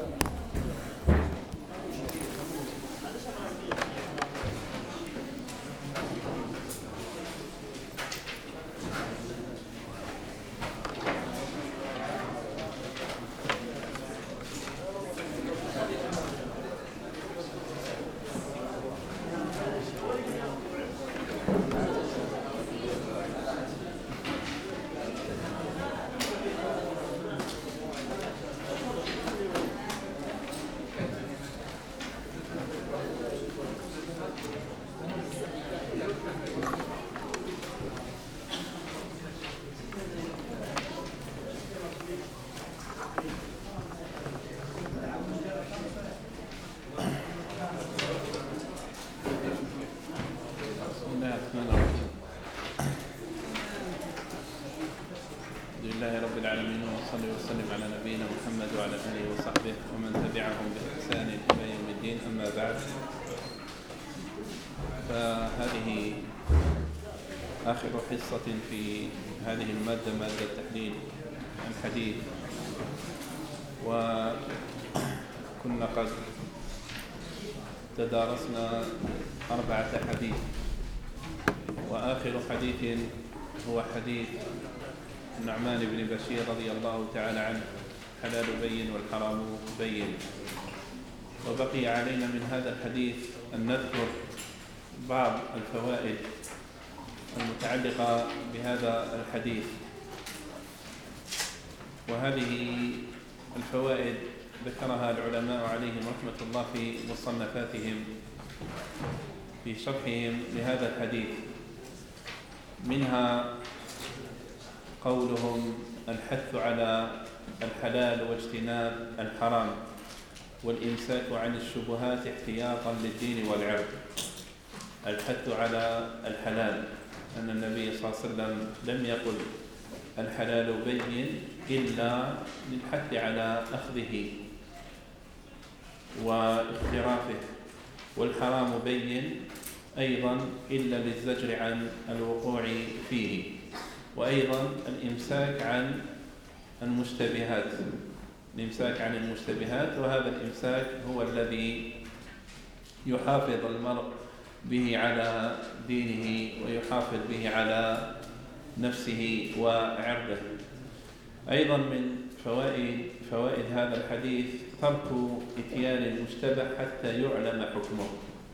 حصة في هذه المادة، مادة تحليل الحديث، وكنا قد تدارسنا 4 حديث، وآخر حديث هو حديث النعمان بن بشير رضي الله تعالى عنه: حلال بين والحرام بين. وبقي علينا من هذا الحديث أن نذكر بعض الفوائد المتعلقة بهذا الحديث، وهذه الفوائد ذكرها العلماء عليهم رحمة الله في مصنفاتهم في شرحهم لهذا الحديث. منها قولهم: الحث على الحلال واجتناب الحرام، والإمساك عن الشبهات احتياطا للدين والعرض. الحث على الحلال، أن النبي صلى الله عليه وسلم لم يقل الحلال بين إلا للحث على أخذه واقترافه، والحرام بين أيضا إلا للزجر عن الوقوع فيه، وأيضا الإمساك عن المشتبهات. وهذا الإمساك هو الذي يحافظ المرء به على دينه ويحافظ به على نفسه وعرضه. أيضا من فوائد هذا الحديث ترك إتيان المشتبه حتى يعلم حكمه،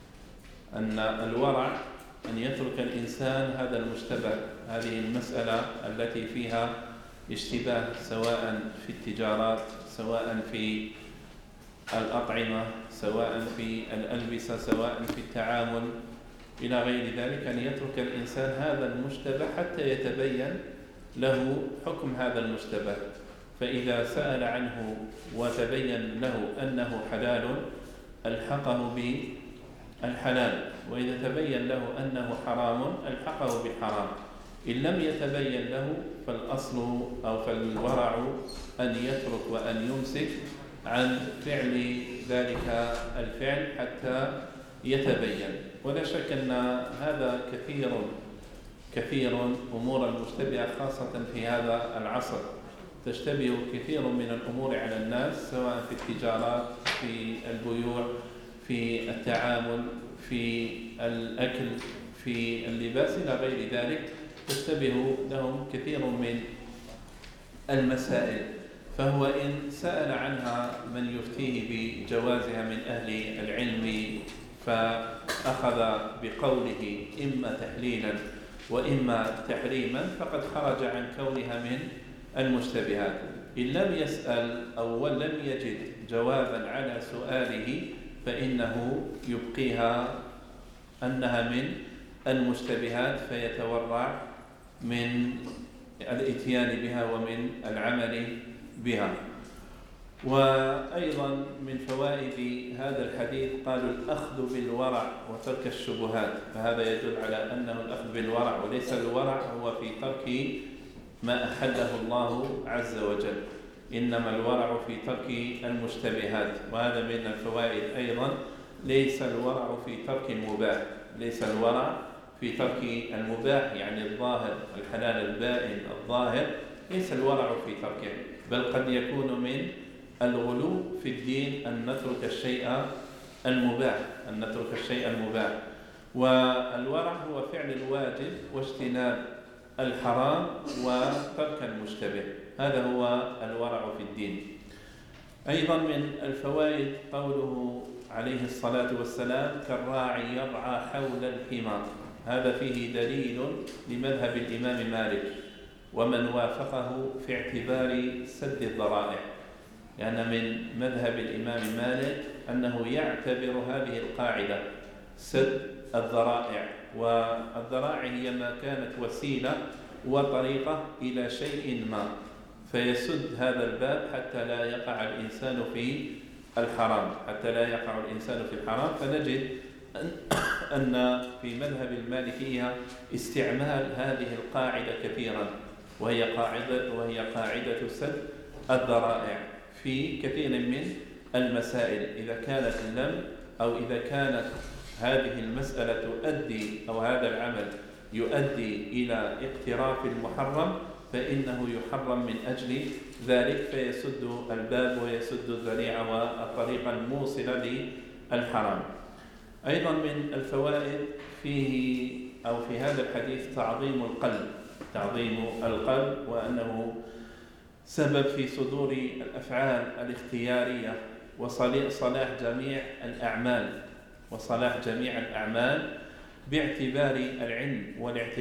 أن الورع أن يترك الإنسان هذا المشتبه، هذه المسألة التي فيها اشتباه، سواء في التجارات، سواء في الأطعمة، سواء في الألبسة، سواء في التعامل إلى غير ذلك، أن يترك الإنسان هذا المشتبه حتى يتبين له حكم هذا المشتبه. فإذا سأل عنه وتبين له أنه حلال ألحقه بالحلال، وإذا تبين له أنه حرام ألحقه بالحرام. إن لم يتبين له فالأصل أو فالورع أن يترك وأن يمسك عن فعل ذلك الفعل حتى يتبين. ولا شك أن هذا كثير أمور المشتبهة، خاصة في هذا العصر تشتبه كثير من الأمور على الناس، سواء في التجارات، في البيوع، في التعامل، في الأكل، في اللباس إلى غير ذلك، تشتبه لهم كثير من المسائل. فهو إن سأل عنها من يفتيه بجوازها من أهل العلم فأخذ بقوله إما تحليلا وإما تحريما، فقد خرج عن كونها من المشتبهات. إن لم يسأل أو لم يجد جوابا على سؤاله فإنه يبقيها أنها من المشتبهات، فيتورع من الإتيان بها ومن العمل بها. وأيضا من فوائد هذا الحديث قالوا الأخذ بالورع وترك الشبهات، فهذا يدل على أنه الأخذ بالورع، وليس الورع هو في ترك ما أحله الله عز وجل، إنما الورع في ترك المشتبهات. وهذا من الفوائد أيضا، ليس الورع في ترك المباح، ليس الورع في ترك المباح، يعني الظاهر، الحلال البائن الظاهر، ليس الورع في تركه، بل قد يكون من الغلو في الدين أن نترك الشيء المباح، والورع هو فعل الواجب واجتناب الحرام وترك المشتبه، هذا هو الورع في الدين. أيضا من الفوائد قوله عليه الصلاة والسلام: كالراعي يرعى حول الحمى، هذا فيه دليل لمذهب الإمام مالك ومن وافقه في اعتبار سد الذرائع، لأن من مذهب الإمام مالك أنه يعتبر هذه القاعدة سد الذرائع، والذرائع هي ما كانت وسيلة وطريقة إلى شيء ما، فيسد هذا الباب حتى لا يقع الإنسان في الحرام، فنجد أن في مذهب المالكية استعمال هذه القاعدة كثيرا، وهي قاعدة سد الذرائع في كثير من المسائل. إذا كانت هذه المسألة تؤدي أو هذا العمل يؤدي إلى اقتراف المحرم فإنه يحرم من أجل ذلك، فيسد الباب ويسد الذريعة والطريقة الموصلة للحرام. أيضا من الفوائد في هذا الحديث تعظيم القلب، وأنه سبب في صدور الأفعال الاختيارية وصلاح جميع الأعمال باعتبار العلم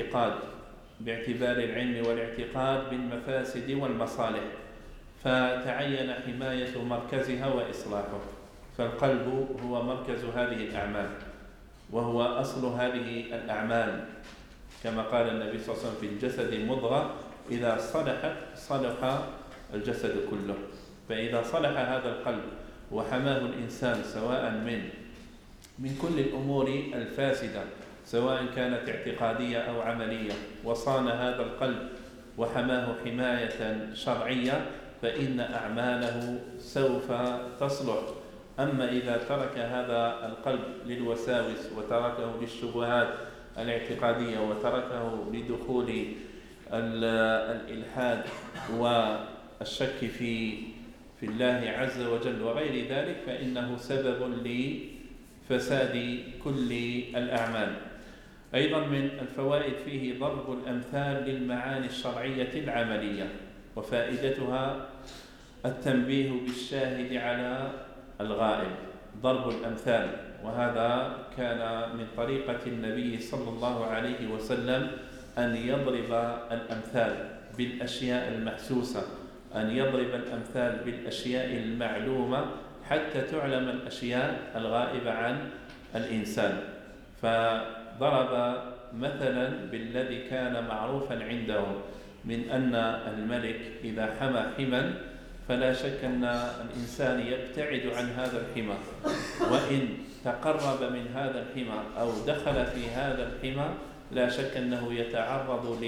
والاعتقاد بالمفاسد والمصالح، فتعين حماية مركزها وإصلاحه، فالقلب هو مركز هذه الأعمال وهو أصل هذه الأعمال، كما قال النبي صلى الله عليه وسلم: في الجسد مضغة إذا صلحت صلح الجسد كله. فإذا صلح هذا القلب وحماه الإنسان سواء من كل الأمور الفاسدة سواء كانت اعتقادية أو عملية، وصان هذا القلب وحماه حماية شرعية، فإن أعماله سوف تصلح. أما إذا ترك هذا القلب للوساوس وتركه للشبهات الاعتقادية وتركه لدخول الإلحاد والشك في الله عز وجل وغير ذلك، فإنه سبب لفساد كل الأعمال. أيضا من الفوائد فيه ضرب الأمثال للمعاني الشرعية العملية، وفائدتها التنبيه بالشاهد على الغائب، ضرب الأمثال، وهذا كان من طريقة النبي صلى الله عليه وسلم أن يضرب الأمثال بالأشياء المحسوسة، أن يضرب الأمثال بالأشياء المعلومة حتى تعلم الأشياء الغائبة عن الإنسان. فضرب مثلا بالذي كان معروفا عندهم من أن الملك إذا حمى حما فلا شك أن الإنسان يبتعد عن هذا الحمى، وإن تقرب من هذا الحمى أو دخل في هذا الحمى لا شك أنه يتعرض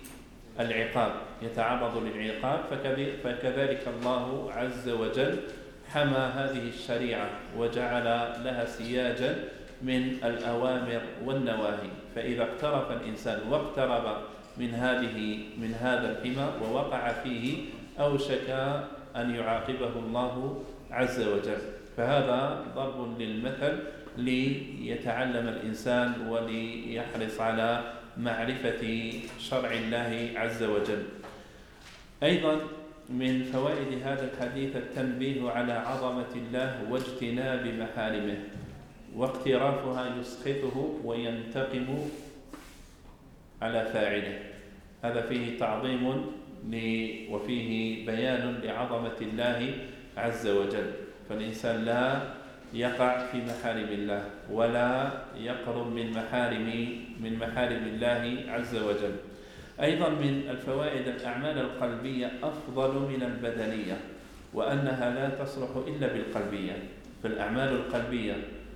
للعقاب. فكذلك الله عز وجل حمى هذه الشريعة وجعل لها سياجا من الأوامر والنواهي، فإذا اقترف الإنسان واقترب من هذا الحمى ووقع فيه أوشك أن يعاقبه الله عز وجل. فهذا ضرب للمثل ليتعلم الإنسان وليحرص على معرفة شرع الله عز وجل. أيضا من فوائد هذا الحديث التنبيه على عظمة الله واجتناب محارمه، واقترافها يسخطه وينتقم على فاعله، هذا فيه تعظيم وفيه بيان لعظمة الله عز وجل، فالإنسان لا يقع في محارم الله ولا يقرب من محارم الله عز وجل. أيضا من الفوائد الأعمال القلبية أفضل من البدنية، وأنها لا تصلح إلا بالقلبية، فالأعمال القلبية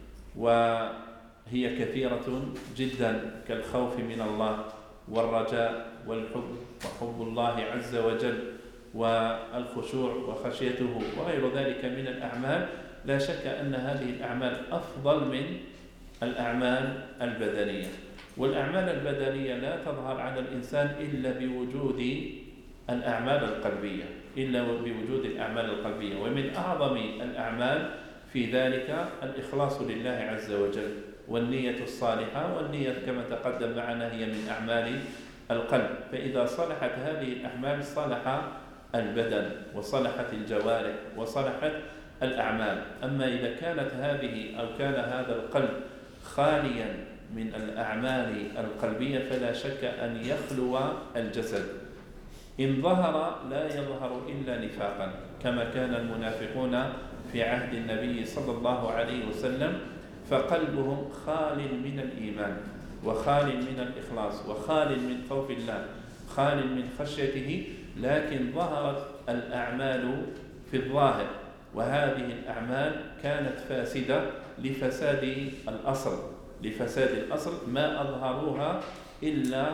وهي كثيرة جدا كالخوف من الله والرجاء والحب وحب الله عز وجل والخشوع وخشيته وغير ذلك من الأعمال، لا شك أن هذه الأعمال أفضل من الأعمال البدنية. والأعمال البدنية لا تظهر على الإنسان إلا بوجود الأعمال القلبية، إلا بوجود الأعمال القلبية. ومن أعظم الأعمال في ذلك الإخلاص لله عز وجل والنية الصالحة، والنية كما تقدم معنا هي من أعمال القلب. فإذا صلحت هذه الأعمال صلح البدن وصلحت الجوارح وصلحت الأعمال. أما إذا كانت هذه أو كان هذا القلب خاليا من الأعمال القلبية فلا شك أن يخلو الجسد. إن ظهر لا يظهر إلا نفاقا، كما كان المنافقون في عهد النبي صلى الله عليه وسلم، فقلبهم خال من الإيمان وخال من الإخلاص وخال من خوف الله، خال من خشيته، لكن ظهرت الأعمال في الظاهر، وهذه الأعمال كانت فاسدة لفساد الأصل، ما أظهروها إلا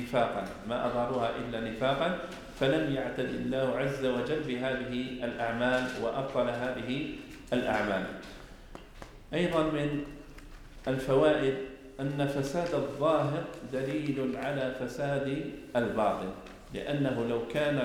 نفاقا، فلم يعتد الله عز وجل بهذه الأعمال وأبطل هذه الأعمال. أيضا من الفوائد أن فساد الظاهر دليل على فساد الباطن، لأنه لو كان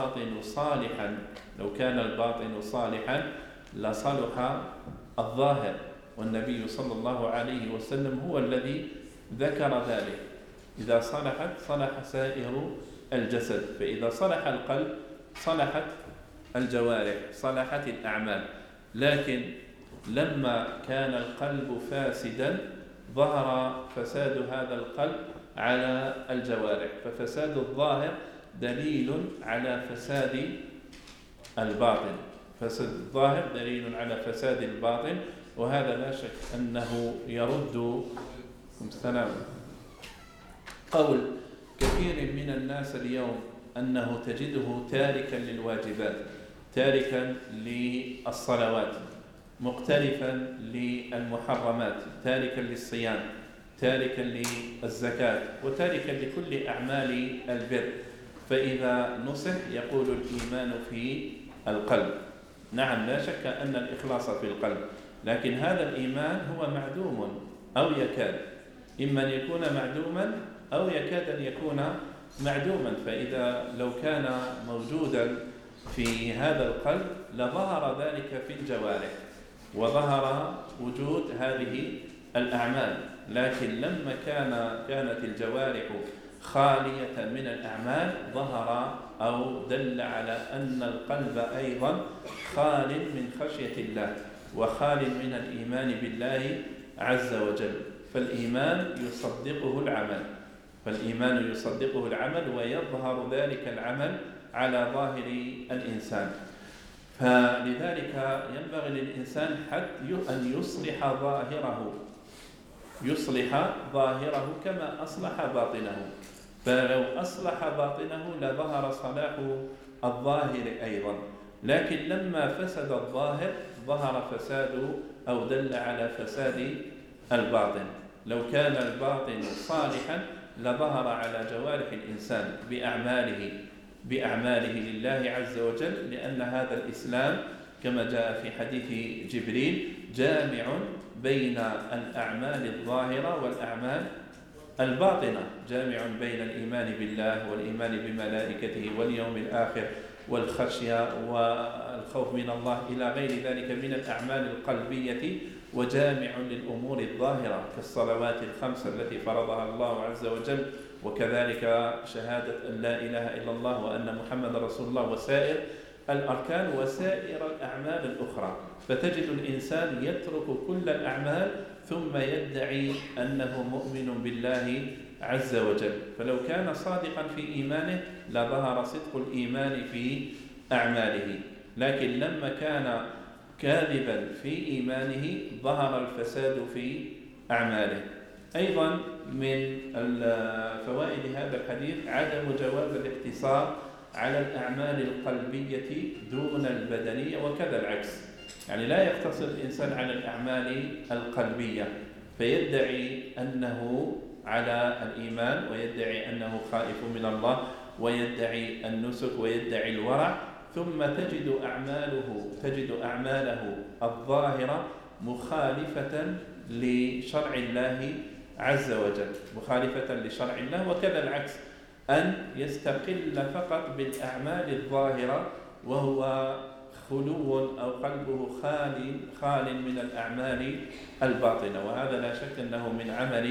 الباطن صالحا لصلح الظاهر، والنبي صلى الله عليه وسلم هو الذي ذكر ذلك. إذا صلح سائر الجسد، فإذا صلح القلب صلحت الجوارح، صلحت الأعمال. لكن لما كان القلب فاسدا ظهر فساد هذا القلب على الجوارح، ففساد الظاهر دليل على فساد الباطن، فساد الظاهر دليل على فساد الباطن. وهذا لا شك أنه يرد قول كثير من الناس اليوم أنه تجده تاركا للواجبات، تاركا للصلوات، مقترفا للمحرمات، تاركا للصيام، تاركا للزكاة، وتاركا لكل أعمال البر. فإذا نصح يقول الإيمان في القلب. نعم، لا شك أن الإخلاص في القلب، لكن هذا الإيمان هو معدوم أو يكاد، إما أن يكون معدوما أو يكاد أن يكون معدوما. فإذا لو كان موجودا في هذا القلب لظهر ذلك في الجوارح وظهر وجود هذه الأعمال. لكن لما كانت الجوارح خالية من الأعمال ظهر أو دل على أن القلب أيضا خال من خشية الله وخال من الإيمان بالله عز وجل. فالإيمان يصدقه العمل ويظهر ذلك العمل على ظاهر الإنسان. فلذلك ينبغي للإنسان حتى أن يصلح ظاهره كما أصلح باطنه. فلو أصلح باطنه لظهر صلاح الظاهر أيضا. لكن لما فسد الظاهر ظهر فساد أو دل على فساد الباطن. لو كان الباطن صالحا لظهر على جوارح الإنسان بأعماله لله عز وجل، لأن هذا الإسلام كما جاء في حديث جبريل جامع بين الأعمال الظاهرة والأعمال الباطنة، جامع بين الإيمان بالله والإيمان بملائكته واليوم الآخر والخشية والخوف من الله إلى غير ذلك من الأعمال القلبية، وجامع للأمور الظاهرة كالصلوات الخمس التي فرضها الله عز وجل، وكذلك شهادة أن لا إله إلا الله وأن محمد رسول الله، وسائر الأركان وسائر الأعمال الأخرى. فتجد الإنسان يترك كل الأعمال ثم يدعي أنه مؤمن بالله عز وجل. فلو كان صادقا في إيمانه لظهر صدق الإيمان في أعماله، لكن لما كان كاذبا في إيمانه ظهر الفساد في أعماله. أيضا من فوائد هذا الحديث عدم جواز الاقتصار على الأعمال القلبية دون البدنية، وكذا العكس. يعني لا يقتصر الإنسان على الأعمال القلبية فيدعي أنه على الإيمان ويدعي أنه خائف من الله ويدعي النسك ويدعي الورع، ثم تجد أعماله الظاهرة مخالفة لشرع الله عز وجل، مخالفة لشرع الله. وكذا العكس، أن يستقل فقط بالأعمال الظاهرة وهو خلو أو قلبه خال من الأعمال الباطنة، وهذا لا شك أنه من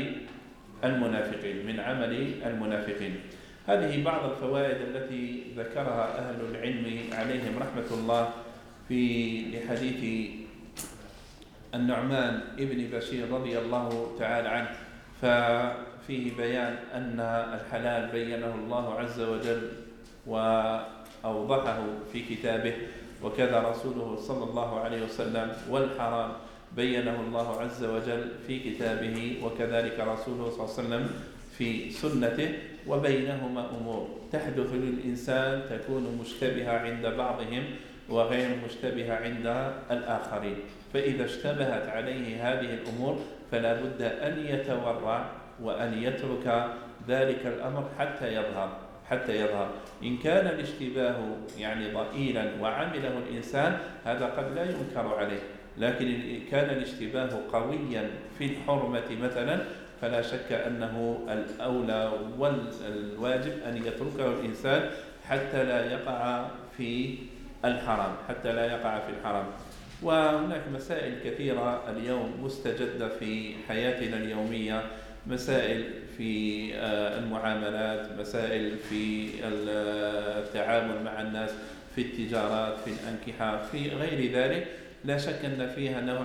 عمل المنافقين. هذه بعض الفوائد التي ذكرها أهل العلم عليهم رحمة الله لحديث النعمان ابن بشير رضي الله تعالى عنه، ففيه بيان أن الحلال بينه الله عز وجل وأوضحه في كتابه، وكذا رسوله صلى الله عليه وسلم، والحرام بينه الله عز وجل في كتابه، وكذلك رسوله صلى الله عليه وسلم في سنته، وبينهما أمور تحدث للإنسان تكون مشتبهة عند بعضهم وغير مشتبهة عند الآخرين، فإذا اشتبهت عليه هذه الأمور فلا بد أن يتورع وأن يترك ذلك الأمر حتى يظهر. إن كان الاشتباه ضئيلا وعمله الإنسان هذا قد لا ينكر عليه، لكن إن كان الاشتباه قويا في الحرمة مثلا فلا شك أنه الأولى والواجب أن يتركه الإنسان حتى لا يقع في الحرام. وهناك مسائل كثيرة اليوم مستجدة في حياتنا اليومية، مسائل في المعاملات، مسائل في التعامل مع الناس، في التجارات، في الأنكحة، في غير ذلك، لا شك أن فيها نوع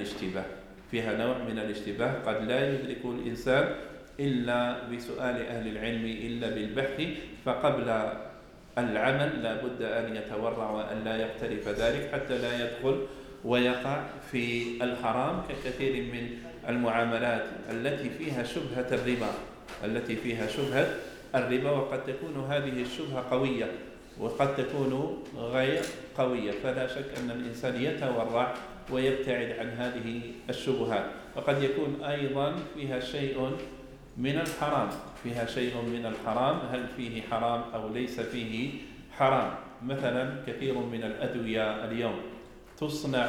من الاشتباه قد لا يدرك الإنسان إلا بسؤال أهل العلم، إلا بالبحث، فقبل العمل لا بد أن يتورع وأن لا يقترف ذلك حتى لا يدخل ويقع في الحرام، ككثير من المعاملات التي فيها شبهة الربا، وقد تكون هذه الشبهة قوية وقد تكون غير قوية، فلا شك أن الإنسان يتورع ويبتعد عن هذه الشبهات. وقد يكون أيضا فيها شيء من الحرام، هل فيه حرام أو ليس فيه حرام؟ مثلا كثير من الأدوية اليوم تصنع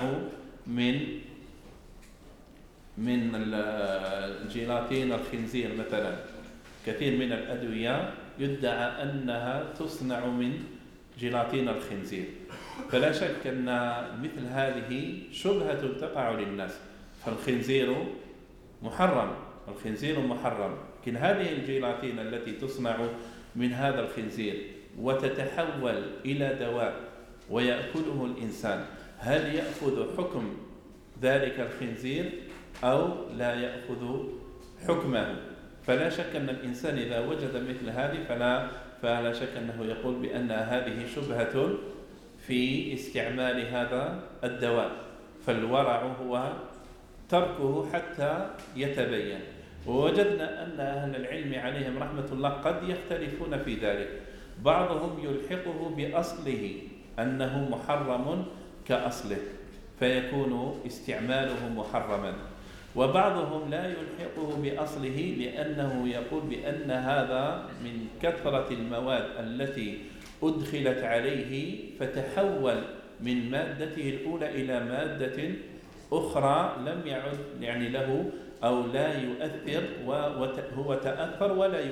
من الجيلاتين الخنزير مثلا، كثير من الأدوية يدعى أنها تصنع من جيلاتين الخنزير، فلا شك أن مثل هذه شبهة تقع للناس، فالخنزير محرم، لكن هذه الجيلاتين التي تصنع من هذا الخنزير وتتحول إلى دواء ويأكله الإنسان، هل يأخذ حكم ذلك الخنزير أو لا يأخذ حكمه؟ فلا شك أن الإنسان إذا وجد مثل هذه فلا شك أنه يقول بأن هذه شبهة في استعمال هذا الدواء، فالورع هو تركه حتى يتبين. ووجدنا أن أهل العلم عليهم رحمة الله قد يختلفون في ذلك، بعضهم يلحقه بأصله أنه محرم كأصله فيكون استعماله محرما، وبعضهم لا يلحقه بأصله لأنه يقول بأن هذا من كثرة المواد التي أدخلت عليه فتحول من مادته الأولى إلى مادة أخرى لم يعد له أو لا يؤثر، هو تأثر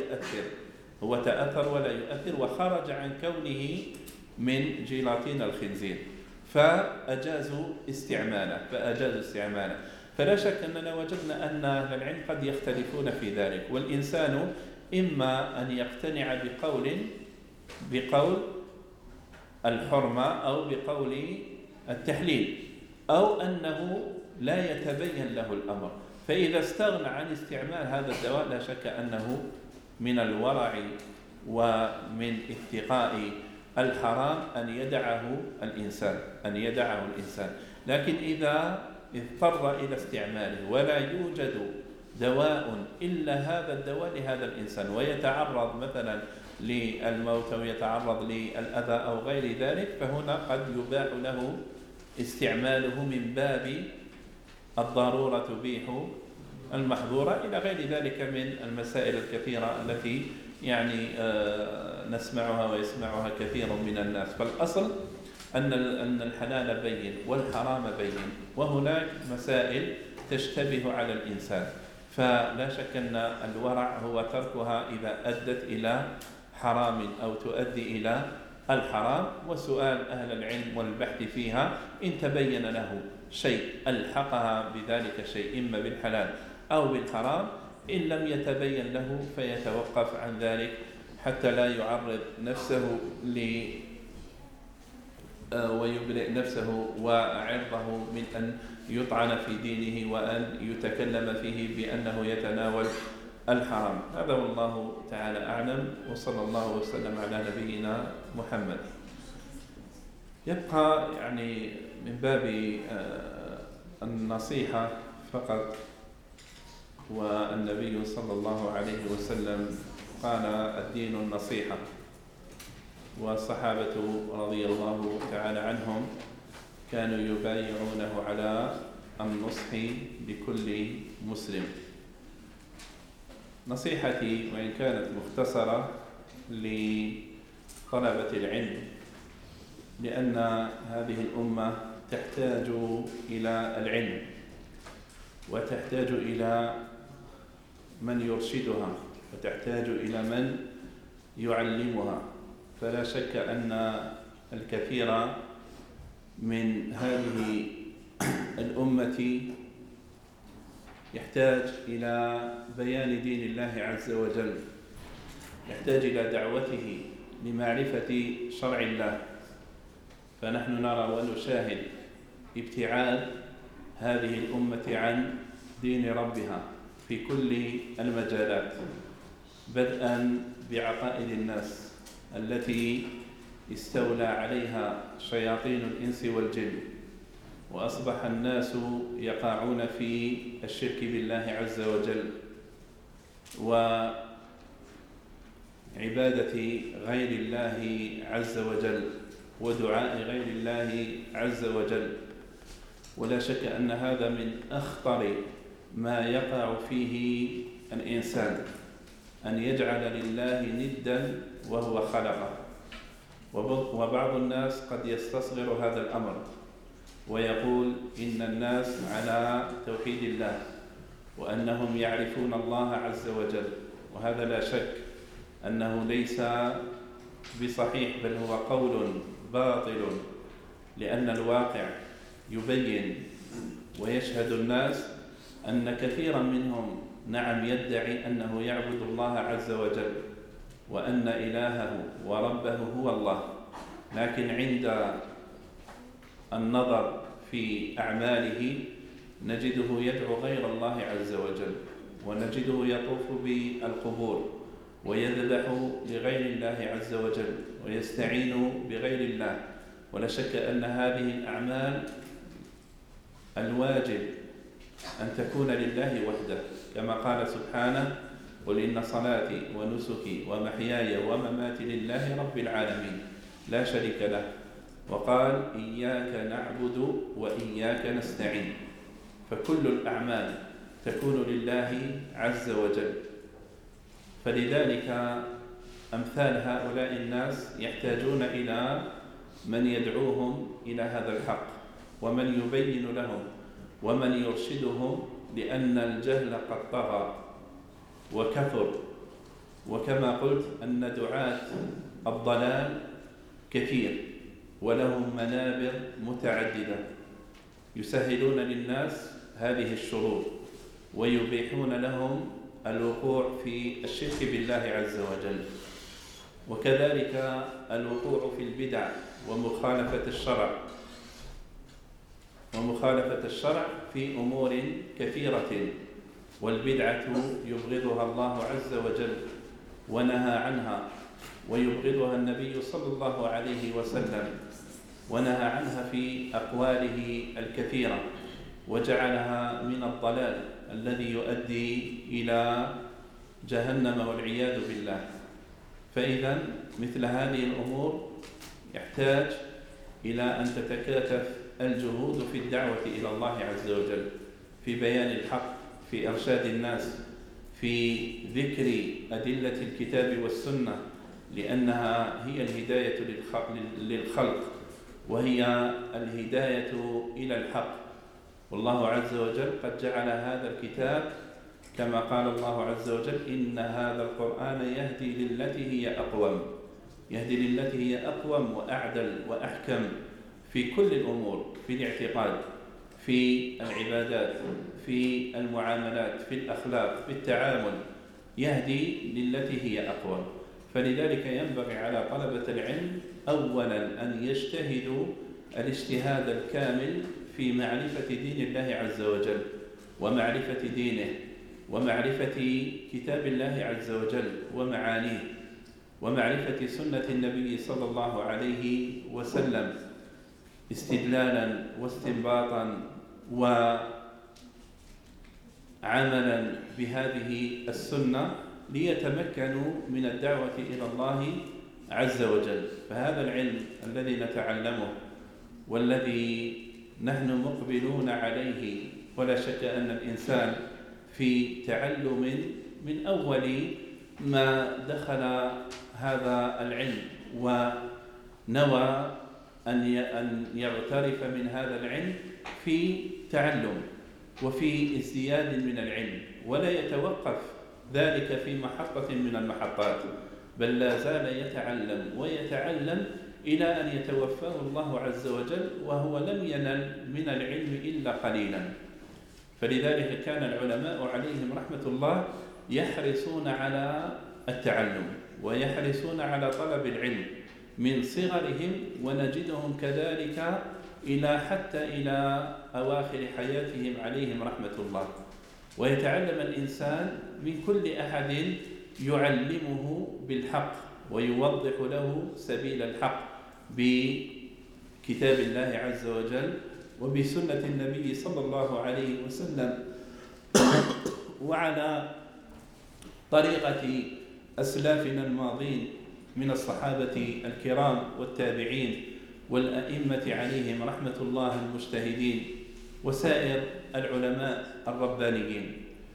ولا يؤثر وخرج عن كونه من جيلاتين الخنزير، فأجازوا استعماله. فلا شك أننا وجدنا أن أهل العلم قد يختلفون في ذلك، والإنسان إما أن يقتنع بقول الحرمة أو بقول التحليل، أو أنه لا يتبين له الأمر، فإذا استغنى عن استعمال هذا الدواء لا شك أنه من الورع ومن اتقاء الحرام أن يدعه الإنسان. لكن إذا اضطر إلى استعماله ولا يوجد دواء إلا هذا الدواء لهذا الإنسان، ويتعرض مثلا للموت أو يتعرض للأذى أو غير ذلك، فهنا قد يباح له استعماله من باب الضرورة تبيح المحظورة إلى غير ذلك من المسائل الكثيرة التي نسمعها ويسمعها كثير من الناس. فالأصل أن الحلال بين والحرام بين، وهناك مسائل تشتبه على الإنسان، فلا شك أن الورع هو تركها إذا أدت إلى حرام أو تؤدي إلى الحرام، وسؤال أهل العلم والبحث فيها. إن تبين له شيء ألحقها بذلك الشيء إما بالحلال أو بالحرام، إن لم يتبين له فيتوقف عن ذلك حتى لا يعرض نفسه ويبرئ نفسه وعرضه من أن يطعن في دينه وأن يتكلم فيه بأنه يتناول الحرام. هذا والله تعالى أعلم، وصلى الله وسلم على نبينا محمد. يبقى يعني من باب النصيحة فقط، والنبي صلى الله عليه وسلم قال الدين النصيحة، والصحابة رضي الله تعالى عنهم كانوا يبايعونه على النصح لكل مسلم. نصيحتي وإن كانت مختصرة لطلبة العلم، لأن هذه الأمة تحتاج إلى العلم وتحتاج إلى من يرشدها وتحتاج إلى من يعلمها. فلا شك أن الكثير من هذه الأمة يحتاج إلى بيان دين الله عز وجل، يحتاج إلى دعوته لمعرفة شرع الله. فنحن نرى ونشاهد ابتعاد هذه الأمة عن دين ربها في كل المجالات، بدءا بعقائد الناس التي استولى عليها شياطين الإنس والجن، وأصبح الناس يقعون في الشرك بالله عز وجل وعبادة غير الله عز وجل ودعاء غير الله عز وجل. ولا شك أن هذا من أخطر ما يقع فيه الإنسان، أن يجعل لله ندا وهو خلقه. وبعض الناس قد يستصغر هذا الأمر ويقول إن الناس على توحيد الله وأنهم يعرفون الله عز وجل، وهذا لا شك أنه ليس بصحيح، بل هو قول باطل، لأن الواقع يبين ويشهد الناس أن كثيرا منهم نعم يدعي أنه يعبد الله عز وجل وأن إلهه وربه هو الله، لكن عند النظر في أعماله نجده يدعو غير الله عز وجل، ونجده يطوف بالقبور ويذبح لغير الله عز وجل ويستعين بغير الله. ولا شك أن هذه الأعمال الواجب أن تكون لله وحده، كما قال سبحانه: قل إن صلاتي ونسكي ومحياي ومماتي لله رب العالمين لا شريك له. وقال: إياك نعبد وإياك نستعين. فكل الأعمال تكون لله عز وجل. فلذلك أمثال هؤلاء الناس يحتاجون إلى من يدعوهم إلى هذا الحق، ومن يبين لهم ومن يرشدهم، لأن الجهل قد طغى وكثر. وكما قلت أن دعاة الضلال كثير ولهم منابر متعددة، يسهلون للناس هذه الشرور ويبيحون لهم الوقوع في الشرك بالله عز وجل، وكذلك الوقوع في البدع ومخالفة الشرع في أمور كثيرة. والبدعة يبغضها الله عز وجل ونهى عنها، ويبغضها النبي صلى الله عليه وسلم ونهى عنها في أقواله الكثيرة، وجعلها من الضلال الذي يؤدي إلى جهنم والعياذ بالله. فإذا مثل هذه الأمور يحتاج إلى أن تتكاتف الجهود في الدعوة إلى الله عز وجل، في بيان الحق، في إرشاد الناس، في ذكر أدلة الكتاب والسنة، لأنها هي الهداية للخلق، وهي الهداية إلى الحق. والله عز وجل قد جعل هذا الكتاب كما قال الله عز وجل: إن هذا القرآن يهدي للتي هي أقوم. يهدي للتي هي أقوم وأعدل وأحكم في كل الأمور، في الاعتقاد، في العبادات، في المعاملات، في الأخلاق، في التعامل، يهدي للتي هي أقوم. فلذلك ينبغي على طلبة العلم أولا أن يجتهدوا الاجتهاد الكامل في معرفة دين الله عز وجل، ومعرفة دينه، ومعرفة كتاب الله عز وجل ومعانيه، ومعرفة سنة النبي صلى الله عليه وسلم استدلالا واستنباطا وعملا بهذه السنة ليتمكنوا من الدعوة إلى الله عز وجل. فهذا العلم الذي نتعلمه والذي نحن مقبلون عليه، ولا شك أن الإنسان في تعلم من أول ما دخل هذا العلم ونوى أن يغترف من هذا العلم في تعلم وفي ازدياد من العلم، ولا يتوقف ذلك في محطة من المحطات، بل لا زال يتعلم ويتعلم إلى أن يتوفاه الله عز وجل وهو لم ينل من العلم إلا قليلا. فلذلك كان العلماء عليهم رحمة الله يحرصون على التعلم ويحرصون على طلب العلم من صغرهم، ونجدهم كذلك حتى إلى أواخر حياتهم عليهم رحمة الله. ويتعلم الإنسان من كل أحد يعلمه بالحق ويوضح له سبيل الحق بكتاب الله عز وجل وبسنة النبي صلى الله عليه وسلم، وعلى طريقة أسلافنا الماضين من الصحابة الكرام والتابعين والأئمة عليهم رحمة الله المجتهدين وسائر العلماء الربانيين.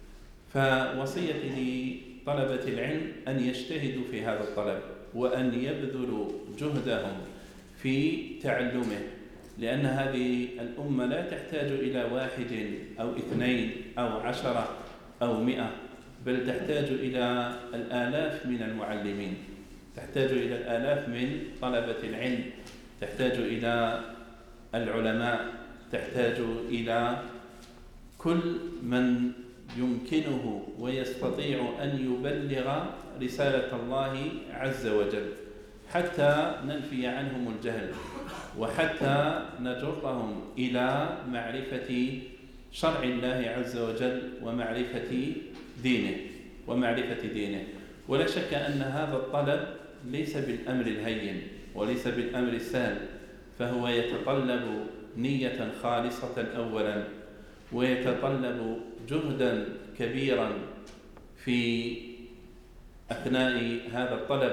فوصيتي لطلبة العلم أن يجتهدوا في هذا الطلب وأن يبذلوا جهدهم في تعلمه، لأن هذه الأمة لا تحتاج إلى 1 أو 2 أو 10 أو 100، بل تحتاج إلى الآلاف من المعلمين، تحتاج إلى الآلاف من طلبة العلم، تحتاج إلى العلماء، تحتاج إلى كل من يمكنه ويستطيع أن يبلغ رسالة الله عز وجل، حتى ننفي عنهم الجهل وحتى نجرهم إلى معرفة شرع الله عز وجل ومعرفة دينه. ولا شك أن هذا الطلب ليس بالأمر الهين وليس بالأمر السهل، فهو يتطلب نية خالصة أولا، ويتطلب جهدا كبيرا في أثناء هذا الطلب،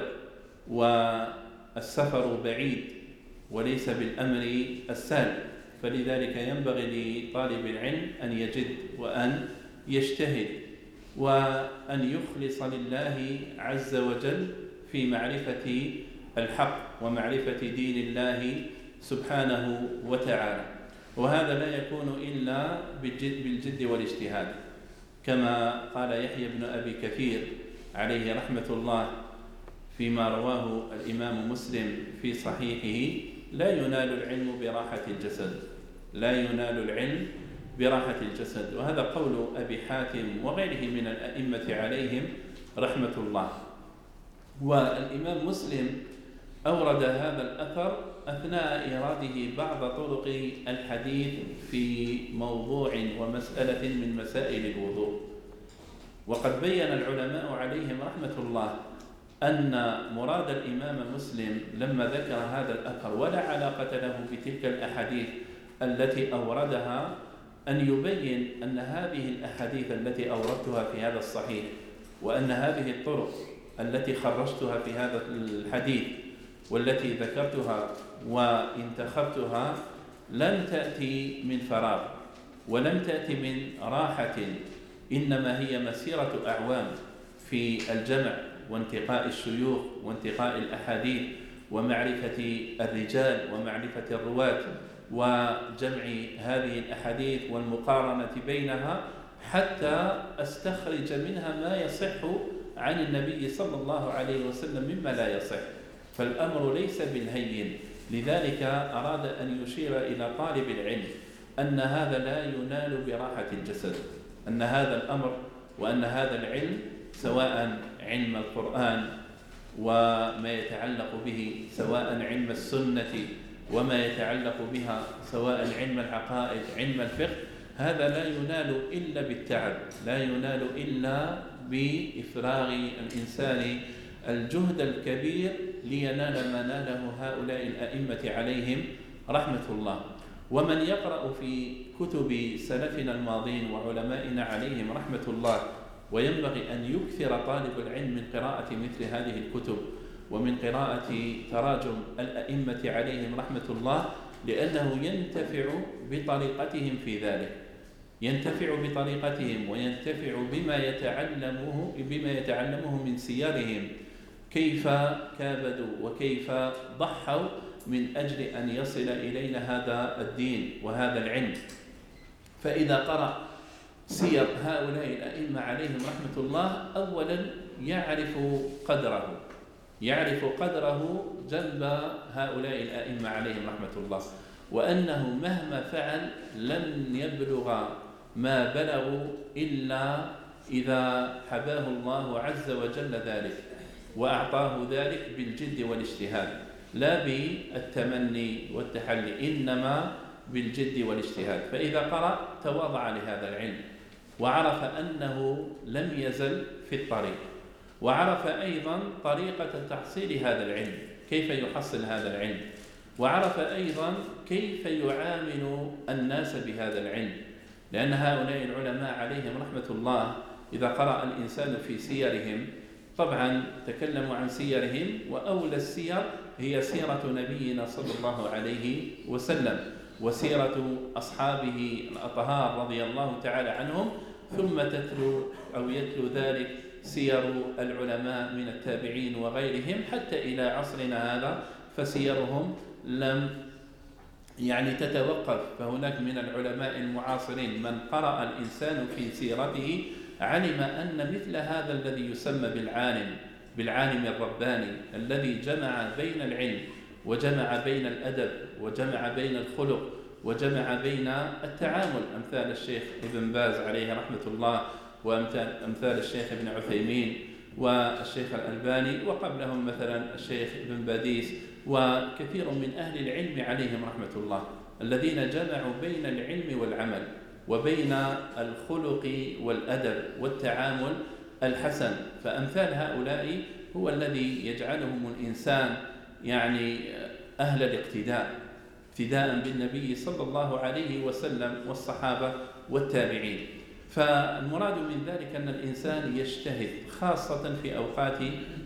والسفر بعيد وليس بالأمر السهل. فلذلك ينبغي لطالب العلم أن يجد وأن يجتهد وأن يخلص لله عز وجل في معرفة الحق ومعرفة دين الله سبحانه وتعالى. وهذا لا يكون إلا بالجد والاجتهاد، كما قال يحيى بن أبي كثير عليه رحمة الله فيما رواه الإمام مسلم في صحيحه: لا ينال العلم براحة الجسد، لا ينال العلم براحة الجسد. وهذا قول أبي حاتم وغيره من الأئمة عليهم رحمة الله. والإمام مسلم أورد هذا الأثر أثناء إراده بعض طرق الحديث في موضوع ومسألة من مسائل الوضوء. وقد بين العلماء عليهم رحمة الله أن مراد الإمام مسلم لما ذكر هذا الأثر ولا علاقة له بتلك الأحاديث التي أوردها أن يبين أن هذه الأحاديث التي أوردتها في هذا الصحيح، وأن هذه الطرق التي خرجتها في هذا الحديث والتي ذكرتها وانتخبتها لن تأتي من فراغ ولم تأتي من راحة، إنما هي مسيرة أعوام في الجمع وانتقاء الشيوخ وانتقاء الأحاديث ومعرفة الرجال ومعرفة الرواة وجمع هذه الأحاديث والمقارنة بينها حتى أستخرج منها ما يصح عن النبي صلى الله عليه وسلم مما لا يصح. فالأمر ليس بالهين. لذلك أراد أن يشير إلى طالب العلم أن هذا لا ينال براحة الجسد، أن هذا الأمر وأن هذا العلم سواء علم القرآن وما يتعلق به، سواء علم السنة وما يتعلق بها، سواء علم العقائد، علم الفقه، هذا لا ينال إلا بالتعب، لا ينال إلا بإفراغ الإنسان الجهد الكبير لينال ما ناله هؤلاء الأئمة عليهم رحمة الله. ومن يقرأ في كتب سلفنا الماضين وعلمائنا عليهم رحمة الله، وينبغي أن يكثر طالب العلم من قراءة مثل هذه الكتب ومن قراءة تراجم الأئمة عليهم رحمة الله، لأنه ينتفع بطريقتهم في ذلك، ينتفع بطريقتهم وينتفع بما يتعلمه من سيرهم، كيف كابدوا وكيف ضحوا من أجل أن يصل إلينا هذا الدين وهذا العلم. فإذا قرأ سير هؤلاء الأئمة عليهم رحمة الله، أولا يعرف قدره جنب هؤلاء الأئمة عليهم رحمة الله، وأنه مهما فعل لن يبلغ ما بلغوا إلا إذا حباه الله عز وجل ذلك وأعطاه ذلك بالجد والاجتهاد، لا بالتمني والتحلي، إنما بالجد والاجتهاد. فإذا قرأ تواضع لهذا العلم، وعرف أنه لم يزل في الطريق، وعرف أيضا طريقة تحصيل هذا العلم، كيف يحصل هذا العلم، وعرف أيضا كيف يعامل الناس بهذا العلم. لأن هؤلاء العلماء عليهم رحمة الله إذا قرأ الإنسان في سيرهم، طبعا تكلموا عن سيرهم، وأولى السير هي سيرة نبينا صلى الله عليه وسلم وسيرة أصحابه الأطهار رضي الله تعالى عنهم، ثم يتلو ذلك سير العلماء من التابعين وغيرهم حتى إلى عصرنا هذا، فسيرهم لم تتوقف. فهناك من العلماء المعاصرين من قرأ الإنسان في سيرته علم أن مثل هذا الذي يسمى بالعالم الرباني الذي جمع بين العلم وجمع بين الأدب وجمع بين الخلق وجمع بين التعامل، أمثال الشيخ ابن باز عليه رحمة الله، وأمثال الشيخ ابن عثيمين والشيخ الألباني، وقبلهم مثلا الشيخ ابن باديس، وكثير من أهل العلم عليهم رحمة الله الذين جمعوا بين العلم والعمل وبين الخلق والأدب والتعامل الحسن. فأمثال هؤلاء هو الذي يجعلهم الإنسان أهل الاقتداء، اقتداء بالنبي صلى الله عليه وسلم والصحابة والتابعين. فالمراد من ذلك أن الإنسان يجتهد خاصة في أوقات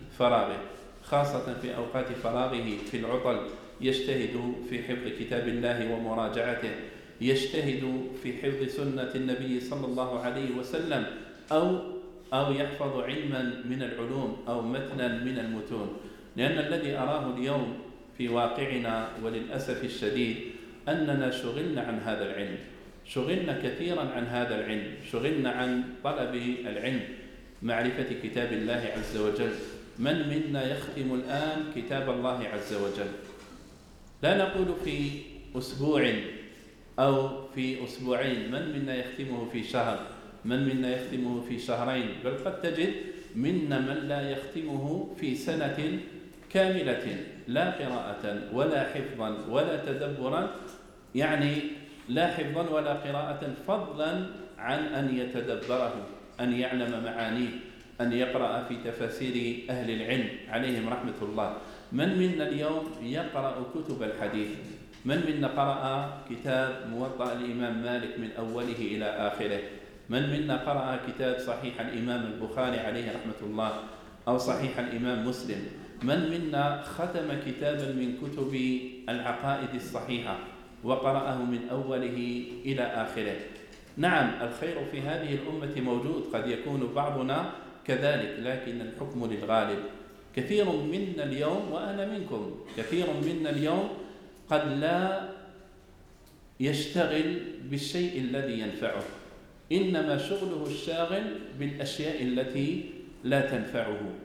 فراغه في العطل، يجتهد في حفظ كتاب الله ومراجعته، يجتهد في حفظ سنة النبي صلى الله عليه وسلم، أو يحفظ علما من العلوم أو متنا من المتون. لأن الذي أراه اليوم في واقعنا وللأسف الشديد أننا شغلنا عن هذا العلم، شغلنا كثيرا عن هذا العلم، شغلنا عن طلب العلم، معرفة كتاب الله عز وجل. من منا يختم الآن كتاب الله عز وجل؟ لا نقول في أسبوع أو في أسبوعين، من منا يختمه في شهر، من منا يختمه في شهرين، بل قد تجد منا من لا يختمه في سنة كاملة، لا قراءة ولا حفظا ولا تدبرا، لا حفظا ولا قراءة، فضلا عن أن يتدبره، أن يعلم معانيه، أن يقرأ في تفاسير أهل العلم عليهم رحمة الله. من منا اليوم يقرأ كتب الحديث؟ من منا قرأ كتاب موطأ الإمام مالك من أوله إلى آخره؟ من منا قرأ كتاب صحيح الإمام البخاري عليه رحمة الله أو صحيح الإمام مسلم؟ من منا ختم كتابا من كتب العقائد الصحيحة وقرأه من أوله إلى آخره؟ نعم، الخير في هذه الأمة موجود، قد يكون بعضنا كذلك، لكن الحكم للغالب. كثير منا اليوم، وأنا منكم، كثير منا اليوم قد لا يشتغل بالشيء الذي ينفعه، إنما شغله الشاغل بالأشياء التي لا تنفعه،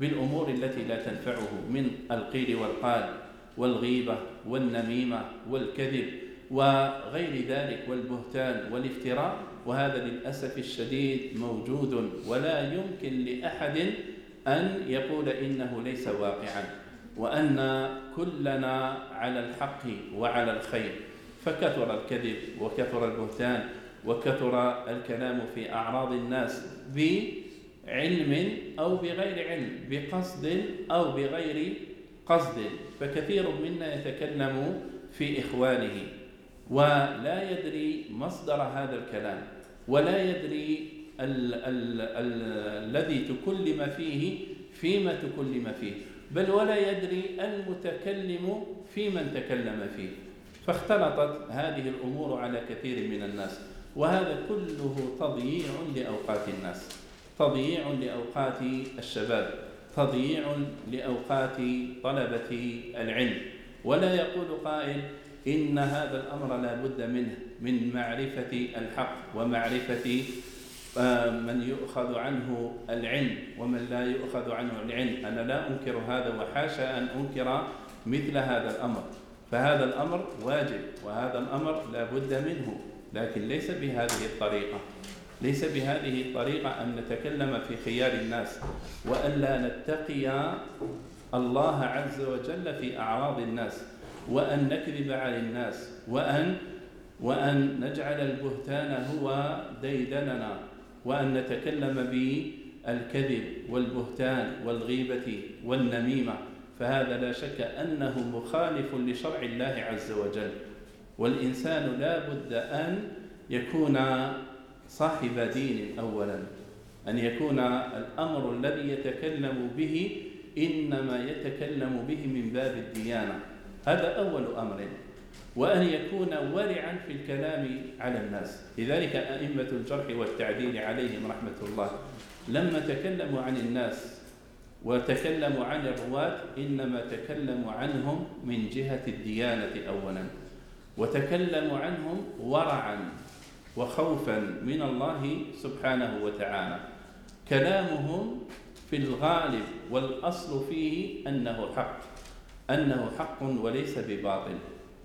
بالأمور التي لا تنفعه من القيل والقال والغيبة والنميمة والكذب وغير ذلك والبهتان والافتراء. وهذا للأسف الشديد موجود، ولا يمكن لأحد أن يقول إنه ليس واقعا، وأن كلنا على الحق وعلى الخير. فكثر الكذب وكثر البهتان وكثر الكلام في أعراض الناس بعلم أو بغير علم، بقصد أو بغير قصد. فكثير منا يتكلم في إخوانه ولا يدري مصدر هذا الكلام، ولا يدري الذي تكلم فيه فيما تكلم فيه، بل ولا يدري المتكلم في من تكلم فيه. فاختلطت هذه الأمور على كثير من الناس، وهذا كله تضييع لأوقات الناس، تضييع لأوقات الشباب، تضييع لأوقات طلبة العلم. ولا يقول قائل إن هذا الأمر لا بد منه، من معرفة الحق ومعرفة من يؤخذ عنه العلم ومن لا يؤخذ عنه العلم. أنا لا أنكر هذا، وحاشا أن أنكر مثل هذا الأمر، فهذا الأمر واجب وهذا الأمر لا بد منه، لكن ليس بهذه الطريقة. ليس بهذه الطريقة أن نتكلم في خيار الناس، وألا نتقي الله عز وجل في أعراض الناس، وأن نكذب على الناس، وأن نجعل البهتان هو ديدننا، وأن نتكلم بالكذب والبهتان والغيبة والنميمة. فهذا لا شك أنه مخالف لشرع الله عز وجل. والإنسان لا بد أن يكون صاحب دين أولا، أن يكون الأمر الذي يتكلم به إنما يتكلم به من باب الديانة، هذا أول أمر. وأن يكون ورعا في الكلام على الناس. لذلك أئمة الجرح والتعديل عليهم رحمة الله لما تكلموا عن الناس وتكلموا عن الرواة إنما تكلموا عنهم من جهة الديانة أولا، وتكلموا عنهم ورعا وخوفا من الله سبحانه وتعالى. كلامهم في الغالب والأصل فيه أنه حق وليس بباطل.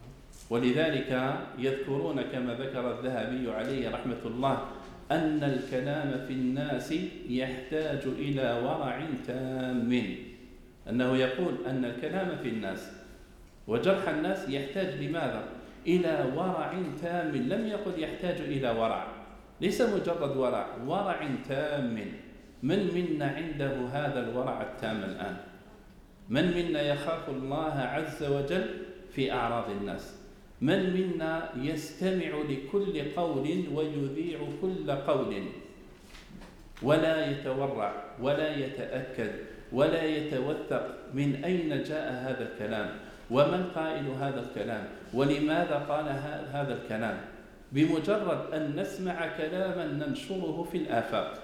ولذلك يذكرون كما ذكر الذهبي عليه رحمة الله أن الكلام في الناس يحتاج إلى ورع تام، أنه يقول أن الكلام في الناس وجرح الناس يحتاج لماذا؟ إلى ورع تام. لم يقل يحتاج إلى ورع، ليس مجرد ورع تام. من منا عنده هذا الورع التام الآن؟ من منا يخاف الله عز وجل في أعراض الناس؟ من منا يستمع لكل قول ويذيع كل قول ولا يتورع ولا يتأكد ولا يتوثق من أين جاء هذا الكلام، ومن قائل هذا الكلام، ولماذا قال هذا الكلام؟ بمجرد أن نسمع كلاما ننشره في الآفاق.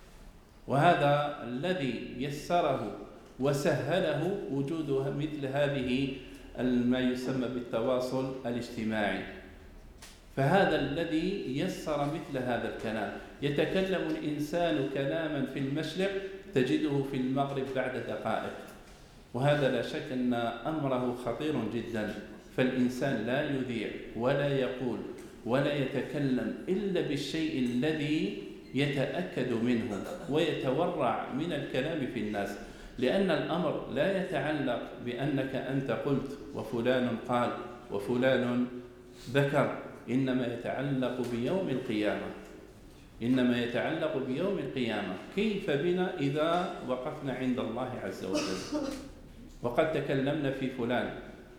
وهذا الذي يسره وسهله وجود مثل هذه ما يسمى بالتواصل الاجتماعي. فهذا الذي يسر مثل هذا الكلام. يتكلم الإنسان كلاما في المشرق تجده في المغرب بعد دقائق، وهذا لا شك أن أمره خطير جدا. فالإنسان لا يذيع ولا يقول ولا يتكلم إلا بالشيء الذي يتأكد منه ويتورع من الكلام في الناس، لأن الأمر لا يتعلق بأنك أنت قلت وفلان قال وفلان ذكر، إنما يتعلق بيوم القيامة. إنما يتعلق بيوم القيامة. كيف بنا إذا وقفنا عند الله عز وجل وقد تكلمنا في فلان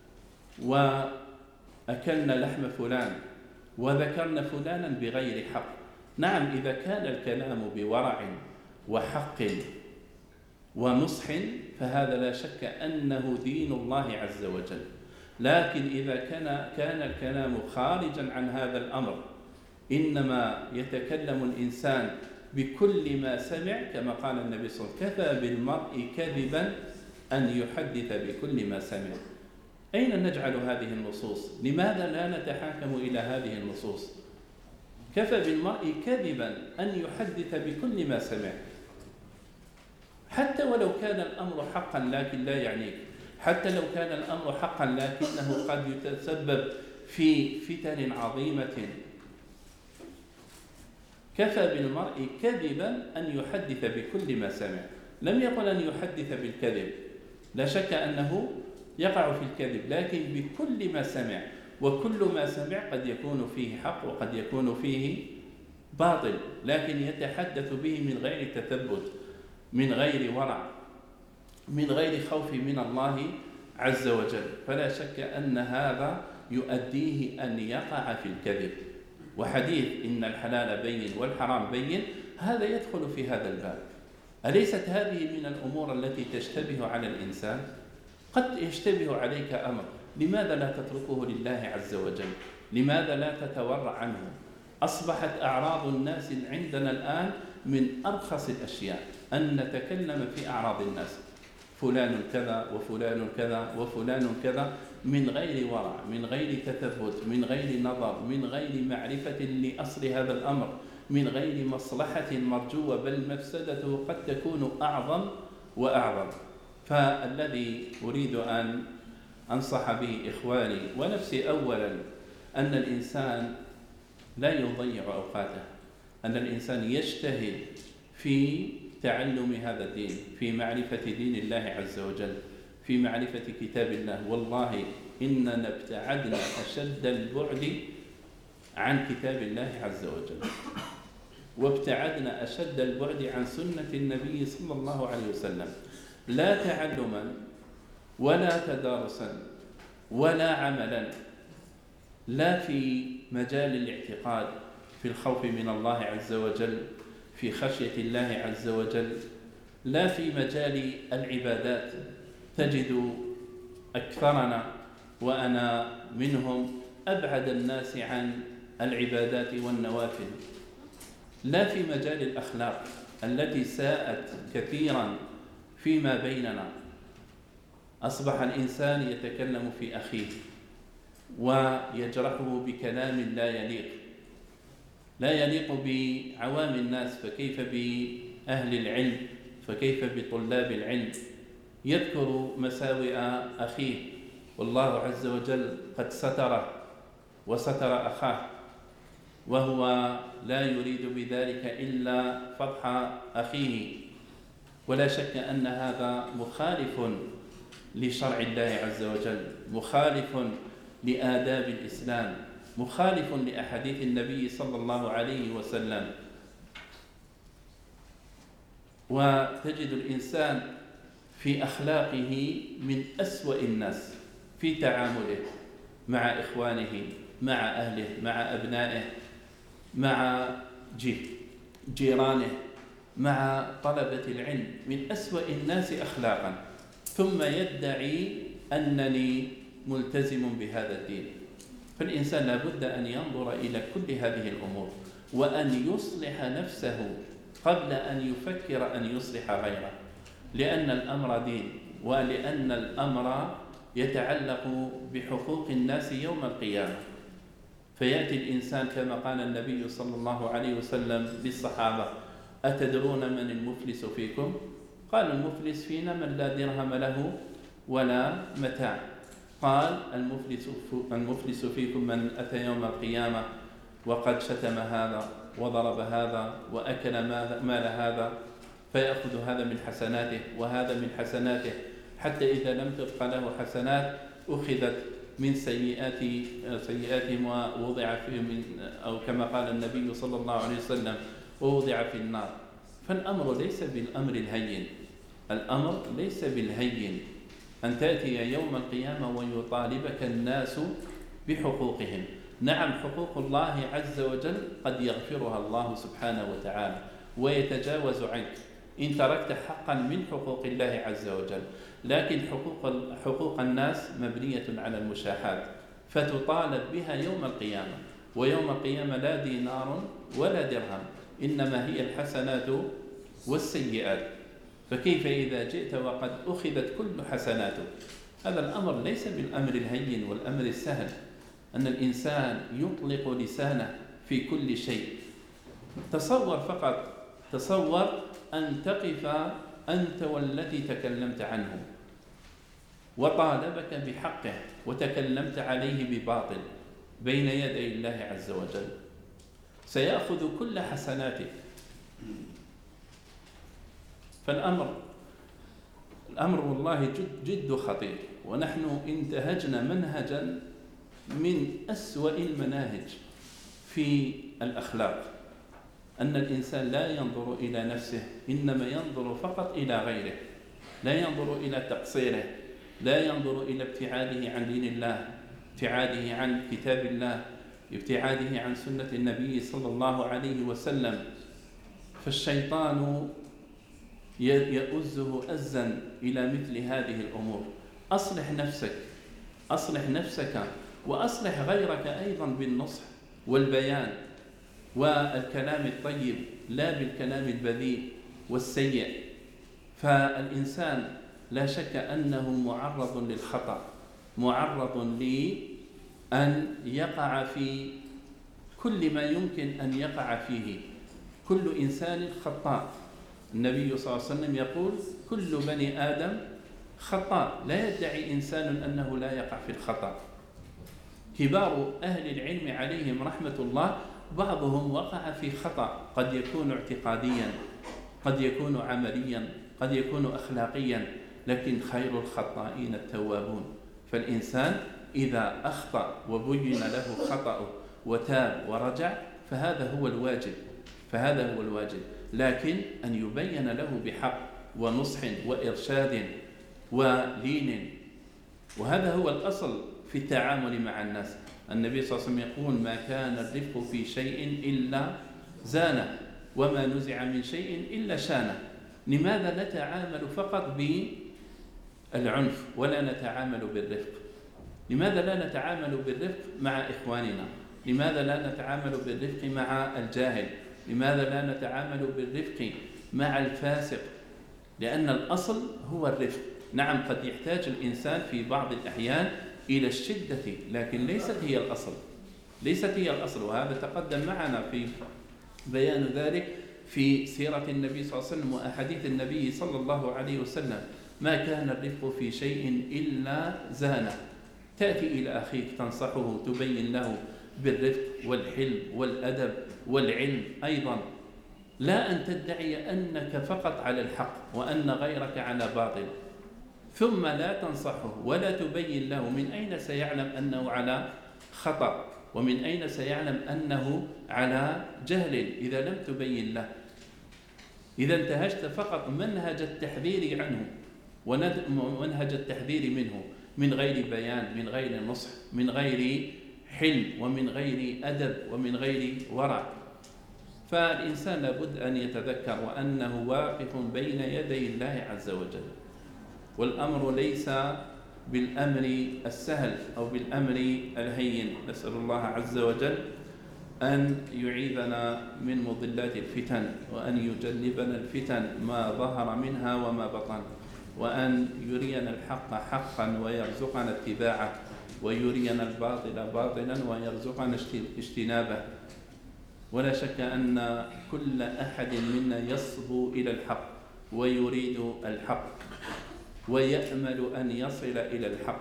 وأكلنا لحم فلان وذكرنا فلانا بغير حق؟ نعم، إذا كان الكلام بورع وحق ونصح فهذا لا شك أنه دين الله عز وجل. لكن إذا كان الكلام خارجا عن هذا الأمر، إنما يتكلم الإنسان بكل ما سمع، كما قال النبي صلى الله عليه وسلم: كفى بالمرء كذبا أن يحدث بكل ما سمع. أين نجعل هذه النصوص؟ لماذا لا نتحاكم إلى هذه النصوص؟ كفى بالمرء كذبا أن يحدث بكل ما سمع. حتى ولو كان الأمر حقا لكن لا يعنيك، حتى لو كان الأمر حقا لكنه قد يتسبب في فتن عظيمة. كفى بالمرء كذبا أن يحدث بكل ما سمع. لم يقل أن يحدث بالكذب، لا شك أنه يقع في الكذب، لكن بكل ما سمع، وكل ما سمع قد يكون فيه حق وقد يكون فيه باطل، لكن يتحدث به من غير تثبت، من غير ورع، من غير خوف من الله عز وجل. فلا شك أن هذا يؤديه أن يقع في الكذب. وحديث إن الحلال بين والحرام بين هذا يدخل في هذا الباب. أليست هذه من الأمور التي تشتبه على الإنسان؟ قد يشتبه عليك أمر، لماذا لا تتركه لله عز وجل؟ لماذا لا تتورع عنه؟ أصبحت أعراض الناس عندنا الآن من أرخص الأشياء أن نتكلم في أعراض الناس، فلان كذا وفلان كذا وفلان كذا، من غير ورع، من غير تثبت، من غير نظر، من غير معرفة لأصل هذا الأمر، من غير مصلحة مرجوة، بل مفسدته قد تكون أعظم وأعظم. فالذي أريد أن أنصح به إخواني ونفسي أولا أن الإنسان لا يضيع أوقاته، أن الإنسان يجتهد في تعلم هذا الدين، في معرفة دين الله عز وجل، في معرفة كتاب الله. والله إننا ابتعدنا أشد البعد عن كتاب الله عز وجل، وابتعدنا أشد البعد عن سنة النبي صلى الله عليه وسلم، لا تعلما ولا تدارسا ولا عملا، لا في مجال الاعتقاد، في الخوف من الله عز وجل، في خشية الله عز وجل، لا في مجال العبادات. تجد أكثرنا وأنا منهم أبعد الناس عن العبادات والنوافل، لا في مجال الأخلاق التي ساءت كثيرا فيما بيننا. أصبح الإنسان يتكلم في أخيه ويجرحه بكلام لا يليق بعوام الناس، فكيف بأهل العلم، فكيف بطلاب العلم. يذكر مساوئ أخيه والله عز وجل قد ستره وستر أخاه، وهو لا يريد بذلك إلا فضح أخيه. ولا شك أن هذا مخالف لشرع الله عز وجل، مخالف لآداب الإسلام، مخالف لأحاديث النبي صلى الله عليه وسلم. وتجد الإنسان في أخلاقه من أسوأ الناس، في تعامله مع إخوانه، مع أهله، مع أبنائه، مع جيرانه، مع طلبة العلم، من أسوأ الناس أخلاقا، ثم يدعي أنني ملتزم بهذا الدين. فالإنسان لابد أن ينظر إلى كل هذه الأمور وأن يصلح نفسه قبل أن يفكر أن يصلح غيره، لأن الأمر دين، ولأن الأمر يتعلق بحقوق الناس يوم القيامة. فيأتي الإنسان كما قال النبي صلى الله عليه وسلم للصحابة: أتدرون من المفلس فيكم؟ قال: المفلس فينا من لا درهم له ولا متاع. قال: المفلس فيكم من أتى يوم القيامة وقد شتم هذا وضرب هذا وأكل مال هذا، فيأخذ هذا من حسناته وهذا من حسناته، حتى إذا لم تبق له حسنات أخذت من سيئاتهم ووضع فيهم، أو كما قال النبي صلى الله عليه وسلم: ووضع في النار. فالأمر ليس بالأمر الهين، الأمر ليس بالهين أن تأتي يوم القيامة ويطالبك الناس بحقوقهم. نعم، حقوق الله عز وجل قد يغفرها الله سبحانه وتعالى ويتجاوز عنك إن تركت حقا من حقوق الله عز وجل، لكن حقوق الناس مبنية على المشاحات، فتطالب بها يوم القيامة. ويوم القيامة لا دينار ولا درهم، إنما هي الحسنات والسيئات. فكيف إذا جئت وقد أخذت كل حسناته؟ هذا الأمر ليس بالأمر الهين والأمر السهل أن الإنسان يطلق لسانه في كل شيء. تصور فقط، تصور أن تقف أنت والذي تكلمت عنه وطالبك بحقه وتكلمت عليه بباطل بين يدي الله عز وجل، سيأخذ كل حسناتك. فالأمر والله جد خطير، ونحن انتهجنا منهجا من أسوأ المناهج في الأخلاق، أن الإنسان لا ينظر إلى نفسه، إنما ينظر فقط إلى غيره، لا ينظر إلى تقصيره، لا ينظر إلى ابتعاده عن دين الله، ابتعاده عن كتاب الله، ابتعاده عن سنة النبي صلى الله عليه وسلم. فالشيطان يؤزه أزا إلى مثل هذه الأمور. أصلح نفسك وأصلح غيرك أيضا بالنصح والبيان والكلام الطيب، لا بالكلام البذيء والسيء. فالإنسان لا شك أنه معرض للخطأ، معرض لأن يقع في كل ما يمكن أن يقع فيه. كل إنسان خطاء. النبي صلى الله عليه وسلم يقول كل بني آدم خطاء، لا يدعي إنسان أنه لا يقع في الخطأ. كبار أهل العلم عليهم رحمة الله بعضهم وقع في خطأ، قد يكون اعتقاديا، قد يكون عمليا، قد يكون أخلاقيا، لكن خير الخطائين التوابون. فالإنسان إذا أخطأ وبين له خطأه وتاب ورجع فهذا هو الواجب، لكن أن يبين له بحق ونصح وإرشاد ولين، وهذا هو الأصل في التعامل مع الناس. النبي صلى الله عليه وسلم يقول ما كان الرفق في شيء إلا زانه، وما نزع من شيء إلا شانه. لماذا نتعامل فقط بالعنف ولا نتعامل بالرفق؟ لماذا لا نتعامل بالرفق مع إخواننا؟ لماذا لا نتعامل بالرفق مع الجاهل؟ لماذا لا نتعامل بالرفق مع الفاسق؟ لأن الأصل هو الرفق. نعم، قد يحتاج الإنسان في بعض الأحيان إلى الشدة، لكن ليست هي الأصل، وهذا تقدم معنا في بيان ذلك في سيرة النبي صلى الله عليه وسلم وأحاديث النبي صلى الله عليه وسلم. ما كان الرفق في شيء إلا زانه. تأتي إلى أخيك تنصحه، تبين له بالرفق والحلم والأدب والعلم أيضا، لا أن تدعي أنك فقط على الحق وأن غيرك على باطل، ثم لا تنصحه ولا تبين له. من أين سيعلم أنه على خطأ؟ ومن أين سيعلم أنه على جهل إذا لم تبين له؟ إذا انتهجت فقط منهج التحذير عنه ومنهج التحذير منه من غير بيان، من غير نصح، من غير حلم، ومن غير أدب، ومن غير ورع، فالإنسان لابد أن يتذكر وأنه واقف بين يدي الله عز وجل. والأمر ليس بالأمر السهل أو بالأمر الهين. نسأل الله عز وجل أن يعيذنا من مضلات الفتن، وأن يجنبنا الفتن ما ظهر منها وما بطن، وأن يرينا الحق حقا ويرزقنا اتباعه، ويرينا الباطل باطلا ويرزقنا اجتنابه. ولا شك أن كل أحد منا يصبو إلى الحق ويريد الحق ويأمل أن يصل إلى الحق،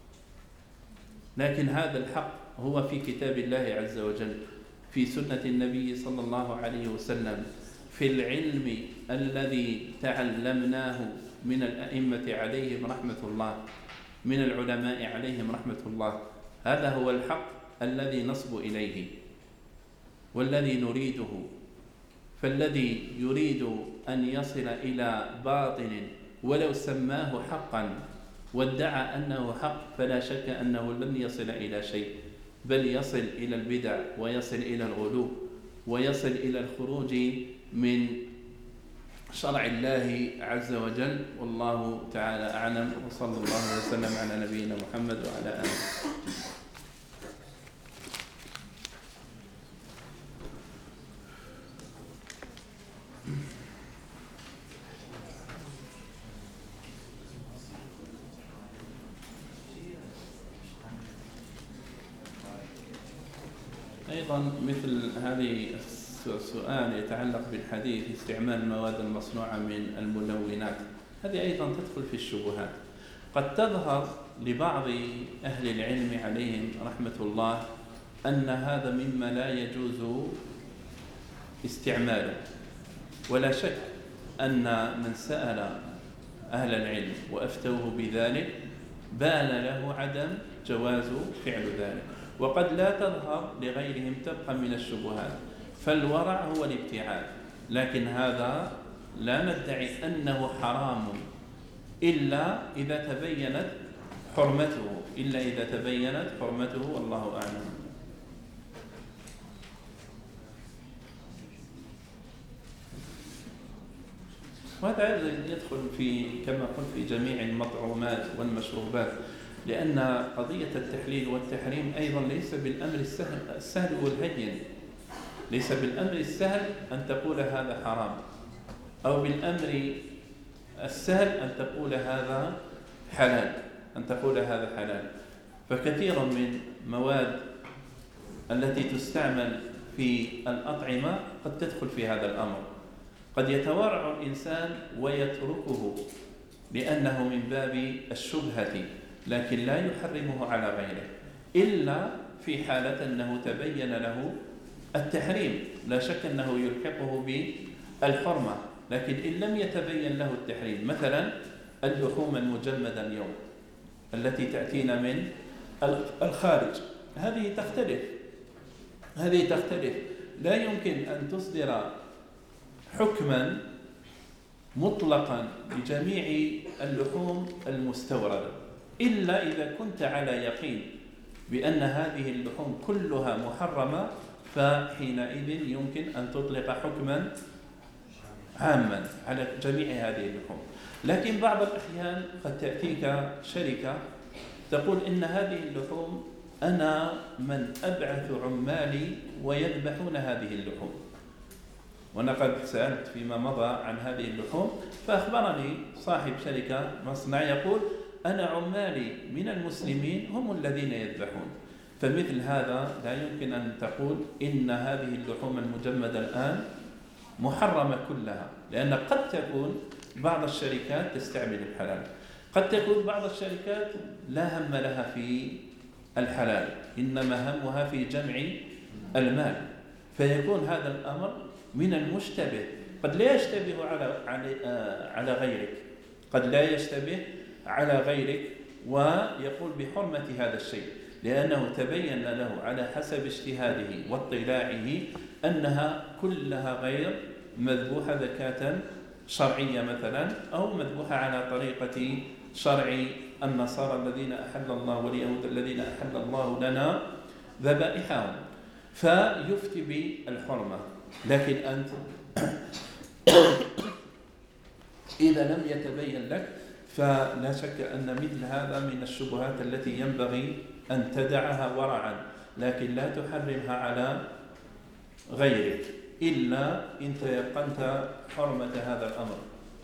لكن هذا الحق هو في كتاب الله عز وجل، في سنة النبي صلى الله عليه وسلم، في العلم الذي تعلمناه من الأئمة عليهم رحمة الله، من العلماء عليهم رحمة الله. هذا هو الحق الذي نصب إليه والذي نريده. فالذي يريد أن يصل إلى باطل ولو سماه حقا وادعى أنه حق، فلا شك أنه لن يصل إلى شيء، بل يصل إلى البدع، ويصل إلى الغلو، ويصل إلى الخروج من شرع الله عز وجل. والله تعالى أعلم، وصلى الله وسلم على نبينا محمد وعلى آله. أيضا مثل هذه سؤال يتعلق بالحديث استعمال المواد المصنوعة من الملونات، هذه أيضا تدخل في الشبهات. قد تظهر لبعض أهل العلم عليهم رحمة الله أن هذا مما لا يجوز استعماله، ولا شك أن من سأل أهل العلم وأفتوه بذلك بان له عدم جواز فعل ذلك، وقد لا تظهر لغيرهم تبقى من الشبهات. فالورع هو الابتعاد، لكن هذا لا ندعي أنه حرام إلا إذا تبينت حرمته، والله أعلم. وهذا يدخل في كما قلت في جميع المطعومات والمشروبات، لأن قضية التحليل والتحريم أيضا ليس بالأمر السهل والهين. ليس بالأمر السهل أن تقول هذا حرام، أو بالأمر السهل أن تقول هذا حلال. فكثير من مواد التي تستعمل في الأطعمة قد تدخل في هذا الأمر. قد يتورع الإنسان ويتركه لأنه من باب الشبهة، لكن لا يحرمه على غيره إلا في حالة أنه تبين له التحريم. لا شك أنه يلحقه بالحرمة، لكن إن لم يتبين له التحريم، مثلا اللحوم المجمدة اليوم التي تأتينا من الخارج، هذه تختلف. لا يمكن أن تصدر حكما مطلقا لجميع اللحوم المستوردة إلا إذا كنت على يقين بأن هذه اللحوم كلها محرمة، فحينئذ يمكن أن تطلق حكما عاما على جميع هذه اللحوم. لكن بعض الأحيان قد تأتيك شركة تقول إن هذه اللحوم أنا من أبعث عمالي ويذبحون هذه اللحوم، وأنا قد سألت فيما مضى عن هذه اللحوم، فأخبرني صاحب شركة مصنع يقول أنا عمالي من المسلمين هم الذين يذبحون. فمثل هذا لا يمكن أن تقول إن هذه اللحوم المجمدة الآن محرمة كلها، لأن قد تكون بعض الشركات تستعمل الحلال، قد تكون بعض الشركات لا هم لها في الحلال، إنما همها في جمع المال، فيكون هذا الأمر من المشتبه. قد لا يشتبه على غيرك ويقول بحرمة هذا الشيء، لأنه تبين له على حسب اجتهاده واطلاعه أنها كلها غير مذبوحة ذكاة شرعية مثلا، أو مذبوحة على طريقة شرع النصارى الذين أحل الله واليهود الذين أحل الله لنا ذبائحهم، فيفتي بالحرمة. لكن أنت إذا لم يتبين لك فلا شك أن مثل هذا من الشبهات التي ينبغي أن تدعها ورعا، لكن لا تحرمها على غيرك إلا إن تيقنت حرمة هذا الأمر.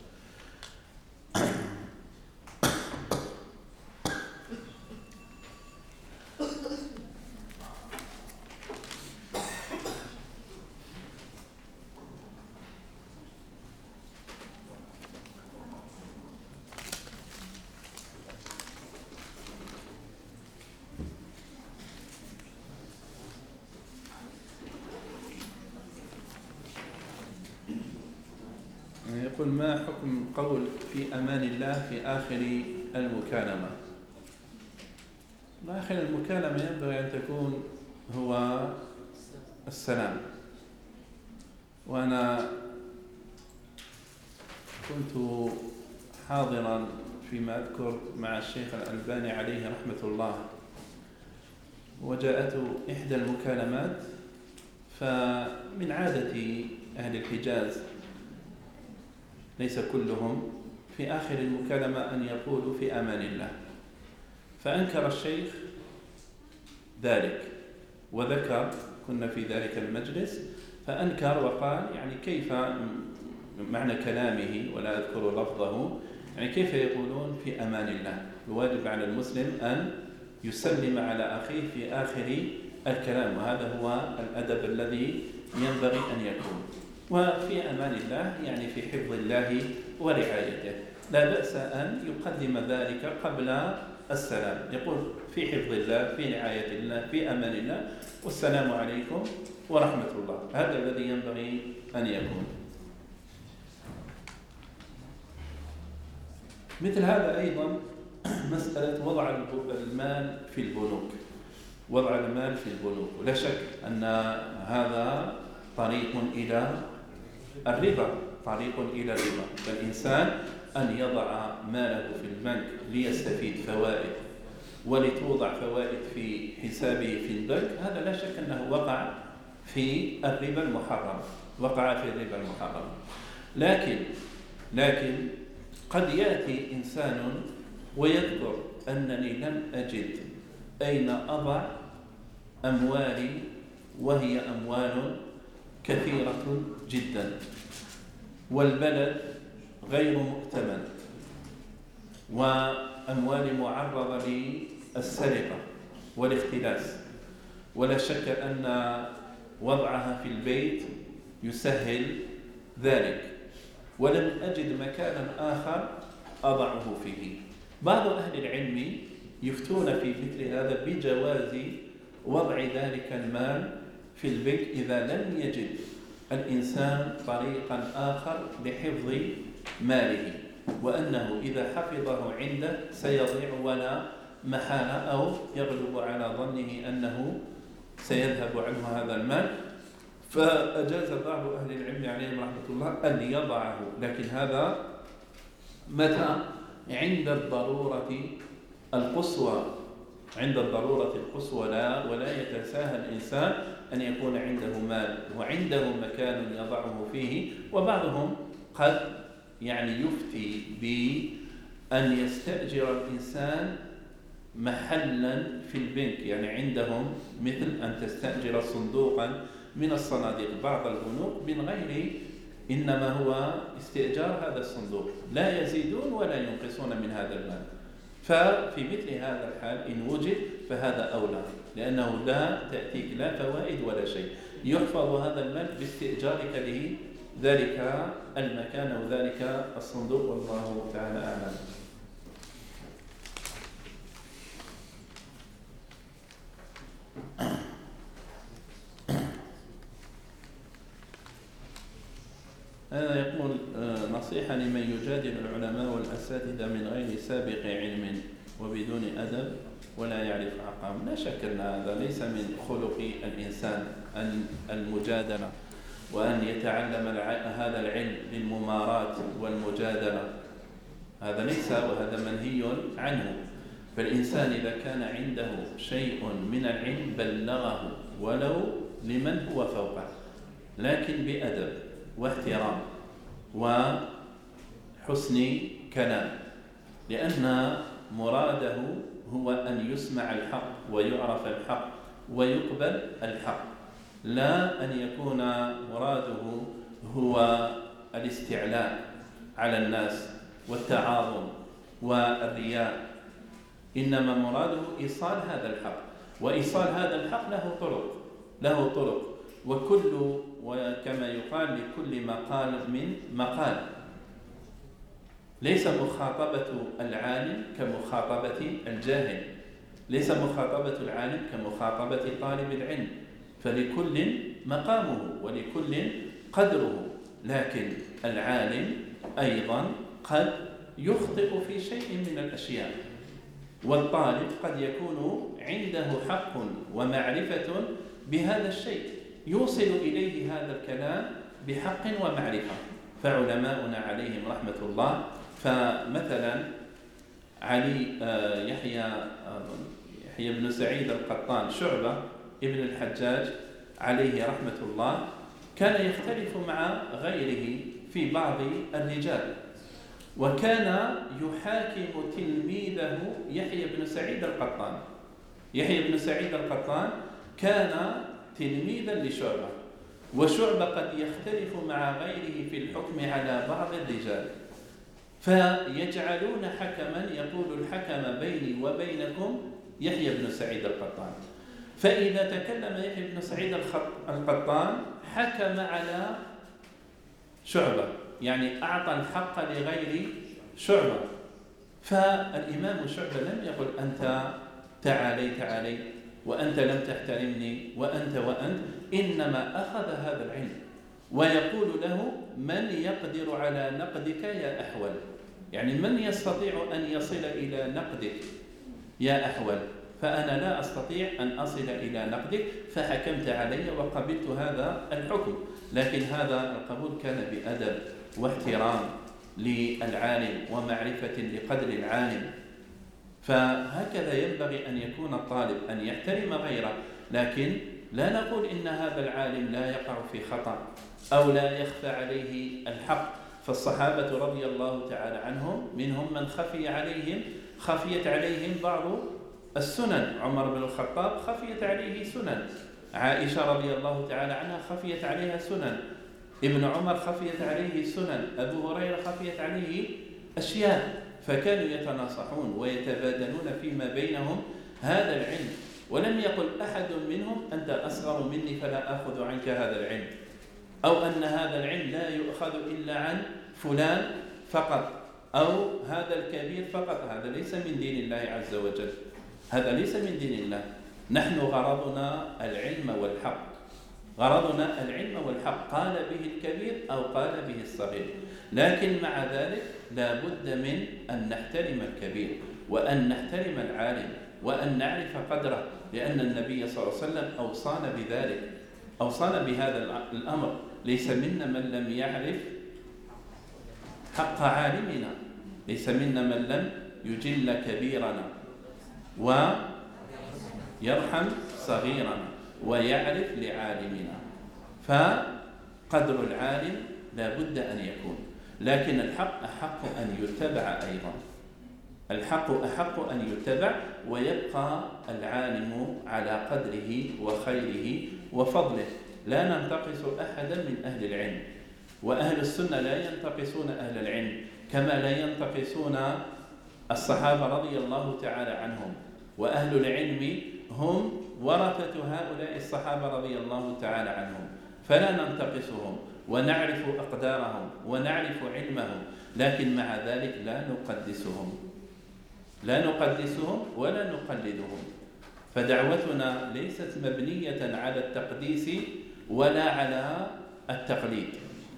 يقول ما حكم قول في أمان الله في آخر المكالمة؟ آخر المكالمة ينبغي أن تكون هو السلام. وأنا كنت حاضرا فيما أذكر مع الشيخ الألباني عليه رحمة الله، وجاءته إحدى المكالمات، فمن عادة أهل الحجاز ليس كلهم في آخر المكالمة أن يقولوا في أمان الله، فأنكر الشيخ ذلك وذكر، كنا في ذلك المجلس، فأنكر وقال يعني كيف معنى كلامه ولا أذكر لفظه، يعني كيف يقولون في أمان الله؟ الواجب على المسلم أن يسلم على أخيه في آخر الكلام، وهذا هو الأدب الذي ينبغي أن يكون. وفي أمان الله يعني في حفظ الله ورعايته، لا بأس أن يقدم ذلك قبل السلام، يقول في حفظ الله، في رعاية الله، في أمان الله، والسلام عليكم ورحمة الله. هذا الذي ينبغي أن يكون. مثل هذا أيضا مسألة وضع المال في البنوك. وضع المال في البنوك، ولا شك أن هذا طريق إلى الربا، طريق إلى الربا. فالإنسان أن يضع ماله في البنك ليستفيد فوائد ولتوضع فوائد في حسابه في البنك، هذا لا شك أنه وقع في الربا المحرم، وقع في الربا المحرم. لكن قد يأتي إنسان ويذكر أنني لم أجد أين أضع أموالي وهي أموال كثيرة جدا، والبلد غير مؤتمن، وأموالي معرضة للسرقة والاختلاس، ولا شك أن وضعها في البيت يسهل ذلك، ولم أجد مكانا آخر أضعه فيه. بعض أهل العلم يفتون في مثل هذا بجواز وضع ذلك المال في البنك إذا لم يجد الإنسان طريقا آخر لحفظ ماله، وأنه إذا حفظه عنده سيضيع ولا محالة، أو يغلب على ظنه أنه سيذهب عنه هذا المال، فأجاز بعض أهل العلم عليهم رحمة الله أن يضعه. لكن هذا متى؟ عند الضرورة القصوى، عند الضرورة القصوى، ولا يتساهل الإنسان أن يكون عنده مال وعنده مكان يضعه فيه. وبعضهم قد يفتي بأن يستأجر الإنسان محلا في البنك، يعني عندهم مثل أن تستأجر صندوقا من الصناديق، بعض البنوك من غير، إنما هو استئجار هذا الصندوق، لا يزيدون ولا ينقصون من هذا المال. ففي مثل هذا الحال إن وجد فهذا أولى، لأنه لا تأتيك لا فوائد ولا شيء، يحفظ هذا المال باستئجارك له ذلك المكان أو ذلك الصندوق، والله تعالى أعلم. هذا يقول نصيحة لمن يجادل العلماء والأساتذة من غير سابق علم وبدون أدب ولا يعرف عقام. لا شك أن هذا ليس من خلق الإنسان المجادلة، وأن يتعلم هذا العلم للممارات والمجادلة، هذا ليس، وهذا منهي عنه. فالإنسان إذا كان عنده شيء من العلم بلغه ولو لمن هو فوقه، لكن بأدب واحترام وحسن كلام، لأن مراده هو أن يسمع الحق ويعرف الحق ويقبل الحق، لا أن يكون مراده هو الاستعلاء على الناس والتعاظم والرياء، إنما مراده إيصال هذا الحق، وإيصال هذا الحق له طرق، وكما يقال لكل مقال من مقال. ليس مخاطبة العالم كمخاطبة الجاهل، ليس مخاطبة العالم كمخاطبة طالب العلم، فلكل مقامه ولكل قدره. لكن العالم أيضا قد يخطئ في شيء من الأشياء، والطالب قد يكون عنده حق ومعرفة بهذا الشيء، يوصل إليه هذا الكلام بحق ومعرفة. فعلماؤنا عليهم رحمة الله، فمثلا يحيى بن سعيد القطان، شعبة ابن الحجاج عليه رحمة الله، كان يختلف مع غيره في بعض الرجال، وكان يحاكم تلميذه يحيى بن سعيد القطان. يحيى بن سعيد القطان كان تلميذا لشعبة، وشعبة قد يختلف مع غيره في الحكم على بعض الرجال، فيجعلون حكما يقول الحكم بيني وبينكم يحيى بن سعيد القطان. فإذا تكلم يحيى بن سعيد القطان حكم على شعبة، يعني أعطى الحق لغير شعبة. فالإمام شعبة لم يقل أنت تعالي وأنت لم تحترمني وأنت، إنما أخذ هذا العلم ويقول له من يقدر على نقدك يا أحول، يعني من يستطيع أن يصل إلى نقدك يا أحول، فأنا لا أستطيع أن أصل إلى نقدك، فحكمت علي وقبلت هذا الحكم. لكن هذا القبول كان بأدب واحترام للعالم ومعرفة لقدر العالم. فهكذا ينبغي أن يكون الطالب، أن يحترم غيره، لكن لا نقول إن هذا العالم لا يقع في خطأ أو لا يخفى عليه الحق. فالصحابة رضي الله تعالى عنهم منهم من خفيت عليهم بعض السنن. عمر بن الخطاب خفيت عليه سنن، عائشة رضي الله تعالى عنها خفيت عليها سنن، ابن عمر خفيت عليه سنن، أبو هريرة خفيت عليه أشياء، فكانوا يتناصحون ويتبادلون فيما بينهم هذا العلم. ولم يقل أحد منهم أنت أصغر مني فلا أخذ عنك هذا العلم، أو أن هذا العلم لا يؤخذ إلا عن فلان فقط، أو هذا الكبير فقط. هذا ليس من دين الله عز وجل، هذا ليس من دين الله. نحن غرضنا العلم والحق، غرضنا العلم والحق، قال به الكبير أو قال به الصغير. لكن مع ذلك لا بد من أن نحترم الكبير وأن نحترم العالم وأن نعرف قدره، لأن النبي صلى الله عليه وسلم أوصانا بذلك، أوصانا بهذا الأمر. ليس منا من لم يعرف حق عالمنا، ليس منا من لم يجل كبيرنا ويرحم صغيرنا ويعرف لعالمنا. فقدر العالم لا بد أن يكون، لكن الحق أحق أن يتبع أيضا، الحق أحق أن يتبع، ويبقى العالم على قدره وخيره وفضله. لا ننتقص أحدا من أهل العلم، وأهل السنة لا ينتقصون أهل العلم كما لا ينتقصون الصحابة رضي الله تعالى عنهم. وأهل العلم هم ورثة هؤلاء الصحابة رضي الله تعالى عنهم، فلا ننتقصهم ونعرف أقدارهم ونعرف علمهم، لكن مع ذلك لا نقدسهم ولا نقلدهم. فدعوتنا ليست مبنية على التقديس ولا على التقليد.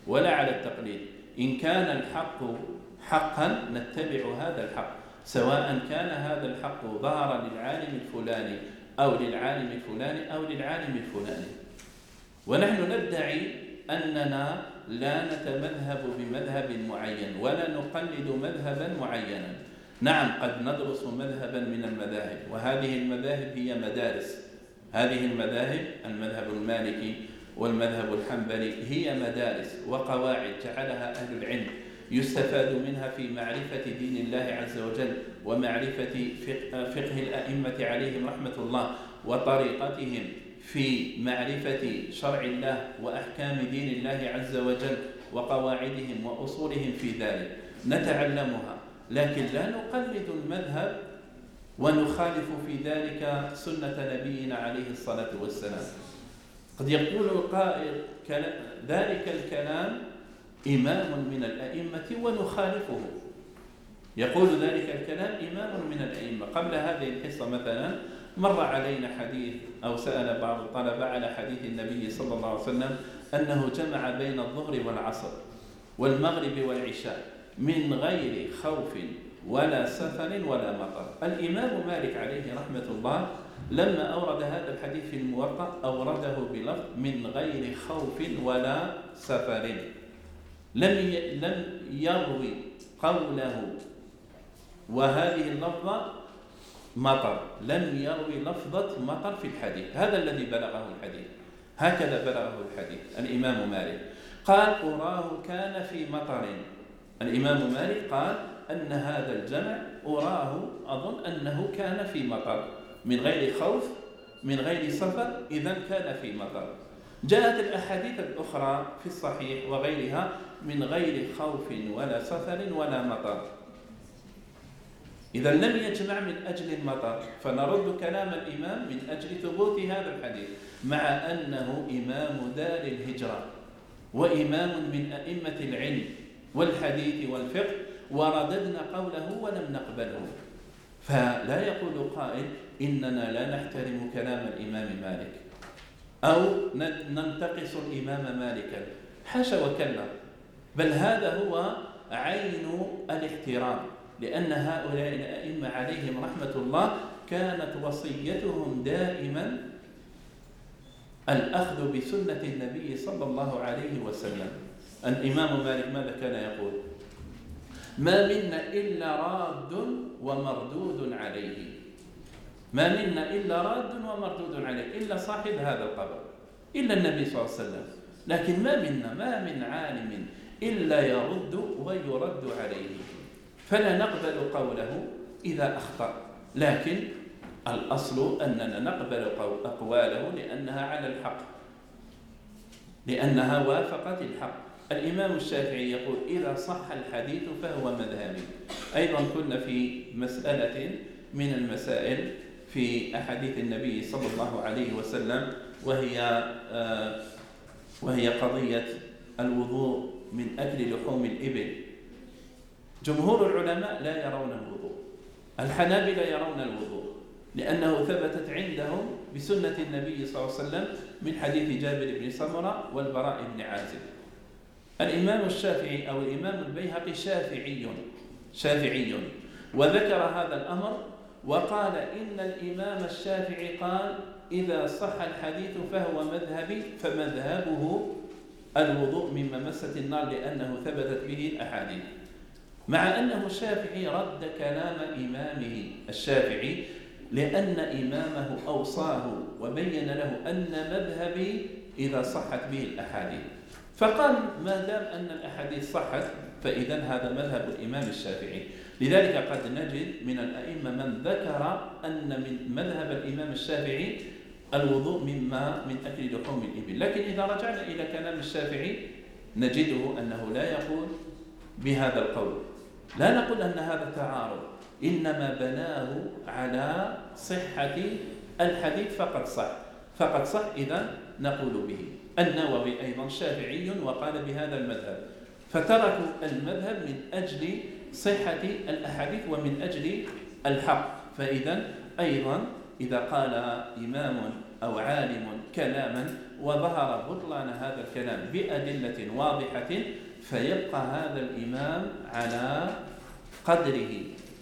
إن كان الحق حقا نتبع هذا الحق، سواء كان هذا الحق ظهر للعالم الفلاني أو للعالم الفلاني أو للعالم الفلاني. ونحن ندعي أننا لا نتمذهب بمذهب معين ولا نقلد مذهبا معينا. نعم، قد ندرس مذهبا من المذاهب، وهذه المذاهب هي مدارس. هذه المذاهب، المذهب المالكي والمذهب الحنبلي، هي مدارس وقواعد جعلها أهل العلم يستفاد منها في معرفة دين الله عز وجل ومعرفة فقه الأئمة عليهم رحمة الله وطريقتهم في معرفة شرع الله وأحكام دين الله عز وجل وقواعدهم وأصولهم في ذلك نتعلمها، لكن لا نقلد المذهب ونخالف في ذلك سنة نبينا عليه الصلاة والسلام. قد يقول القائل ذلك الكلام إمام من الأئمة ونخالفه، يقول ذلك الكلام إمام من الأئمة. قبل هذه الحصة مثلا مر علينا حديث، أو سأل بعض الطلبة على حديث النبي صلى الله عليه وسلم أنه جمع بين الظهر والعصر والمغرب والعشاء من غير خوف ولا سفر ولا مطر. الإمام مالك عليه رحمة الله لما أورد هذا الحديث في الموطأ أورده بلفظ من غير خوف ولا سفر، لم يروي قوله وهذه اللفظة مطر، لم يروي لفظة مطر في الحديث. هذا الذي بلغه الحديث، هكذا بلغه الحديث الإمام مالك. قال أراه كان في مطر. الإمام مالك قال أن هذا الجمع أراه أظن أنه كان في مطر، من غير خوف من غير سفر، إذن كان في مطر. جاءت الأحاديث الأخرى في الصحيح وغيرها من غير خوف ولا سفر ولا مطر. إذا لم يجمع من أجل المطر، فنرد كلام الإمام من أجل ثبوت هذا الحديث، مع أنه إمام دار الهجرة وإمام من أئمة العلم والحديث والفقه، ورددنا قوله ولم نقبله. فلا يقول قائل إننا لا نحترم كلام الإمام مالك أو ننتقص الإمام مالكا، حاشا وكلا، بل هذا هو عين الاحترام، لأن هؤلاء الأئمة عليهم رحمة الله كانت وصيتهم دائما الأخذ بسنة النبي صلى الله عليه وسلم. الإمام مالك ماذا كان يقول؟ ما منا إلا راد ومردود عليه، ما منا إلا راد ومردود عليه، إلا صاحب هذا القبر، إلا النبي صلى الله عليه وسلم، لكن ما من عالم إلا يرد ويرد عليه، فلا نقبل قوله إذا أخطأ، لكن الأصل أننا نقبل أقواله لأنها على الحق، لأنها وافقت الحق. الإمام الشافعي يقول إذا صح الحديث فهو مذهبي. أيضا كنا في مسألة من المسائل في أحاديث النبي صلى الله عليه وسلم، وهي قضية الوضوء من أكل لحوم الإبل. جمهور العلماء لا يرون الوضوء، الحنابلة يرون الوضوء، لأنه ثبتت عندهم بسنة النبي صلى الله عليه وسلم من حديث جابر بن سمرة والبراء بن عازب. الإمام الشافعي أو الإمام البيهقي شافعي وذكر هذا الأمر وقال إن الإمام الشافعي قال إذا صح الحديث فهو مذهبي، فمذهبه الوضوء من ممسة النار لأنه ثبتت به الأحاديث، مع أنه الشافعي رد كلام إمامه الشافعي لأن إمامه أوصاه وبين له أن مذهبي إذا صحت به الأحاديث، فقال ما دام أن الأحاديث صحت فإذا هذا مذهب الإمام الشافعي. لذلك قد نجد من الأئمة من ذكر أن من مذهب الإمام الشافعي الوضوء من أكل لحوم الإبل، لكن إذا رجعنا إلى كلام الشافعي نجده أنه لا يقول بهذا القول، لا نقول أن هذا تعارض، إنما بناه على صحة الحديث فقد صح إذا نقول به. النووي أيضا شافعي وقال بهذا المذهب، فتركوا المذهب من أجل صحة الأحاديث ومن أجل الحق. فإذا أيضا إذا قال إمام أو عالم كلاما وظهر بطلان هذا الكلام بأدلة واضحة فيبقى هذا الإمام على قدره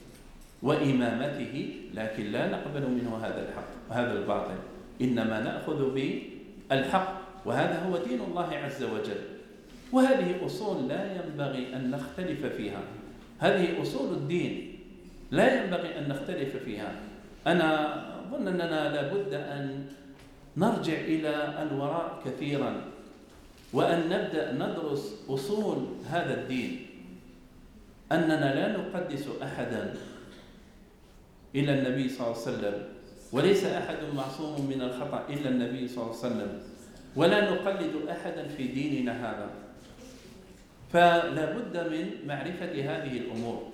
وإمامته، لكن لا نقبل منه هذا الحق وهذا الباطل، إنما نأخذ بالحق، وهذا هو دين الله عز وجل. وهذه أصول لا ينبغي أن نختلف فيها، هذه أصول الدين لا ينبغي أن نختلف فيها. أنا أظن أننا لابد أن نرجع إلى الوراء كثيرا وأن نبدأ ندرس أصول هذا الدين، أننا لا نقدس أحدا إلا النبي صلى الله عليه وسلم، وليس أحد معصوم من الخطأ إلا النبي صلى الله عليه وسلم، ولا نقلد أحدا في ديننا هذا. فلا بد من معرفة هذه الأمور،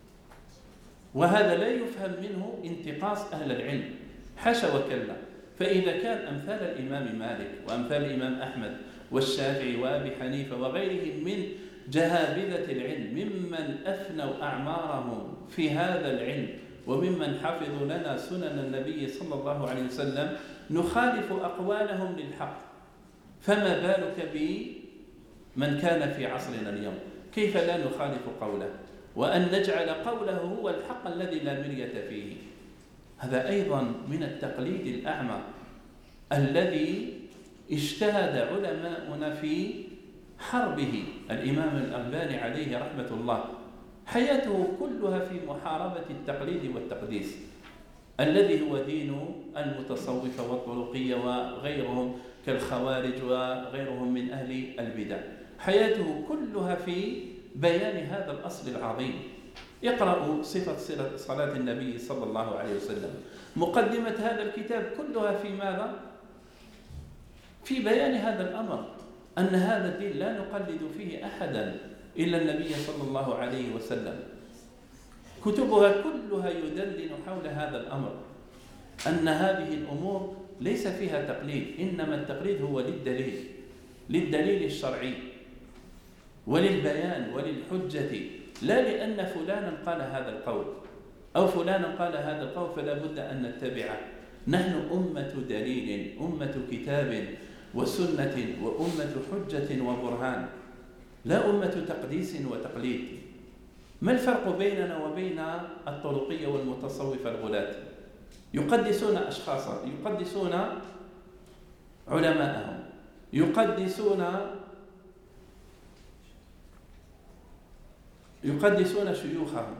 وهذا لا يفهم منه انتقاص أهل العلم، حاشا وكلا. فإذا كان أمثال الإمام مالك وأمثال الإمام أحمد والشافعي وأبي حنيفة وغيرهم من جهابذة العلم ممن أفنوا أعمارهم في هذا العلم وممن حفظوا لنا سنن النبي صلى الله عليه وسلم نخالف أقوالهم للحق، فما بالك بمن كان في عصرنا اليوم؟ كيف لا نخالف قوله وأن نجعل قوله هو الحق الذي لا مرية فيه؟ هذا أيضا من التقليد الأعمى الذي اجتهد علماؤنا في حربه. الإمام الألباني عليه رحمة الله حياته كلها في محاربة التقليد والتقديس الذي هو دين المتصوفة والطرقية وغيرهم كالخوارج وغيرهم من أهل البدع. حياته كلها في بيان هذا الأصل العظيم. يقرأ صفة صلاة النبي صلى الله عليه وسلم، مقدمة هذا الكتاب كلها في ماذا؟ في بيان هذا الأمر، أن هذا الدين لا نقلد فيه أحدا إلا النبي صلى الله عليه وسلم. كتبها كلها يدندن حول هذا الأمر، أن هذه الأمور ليس فيها تقليد، إنما التقليد هو للدليل الشرعي وللبيان وللحجة، لا لأن فلانا قال هذا القول أو فلانا قال هذا القول فلا بد أن نتبعه. نحن أمة دليل، أمة كتاب وسنة، وأمة حجة وبرهان، لا أمة تقديس وتقليد. ما الفرق بيننا وبين الطرقية والمتصوفة الغلاة؟ يقدسون أشخاصا، يقدسون علماءهم، يقدسون شيوخهم،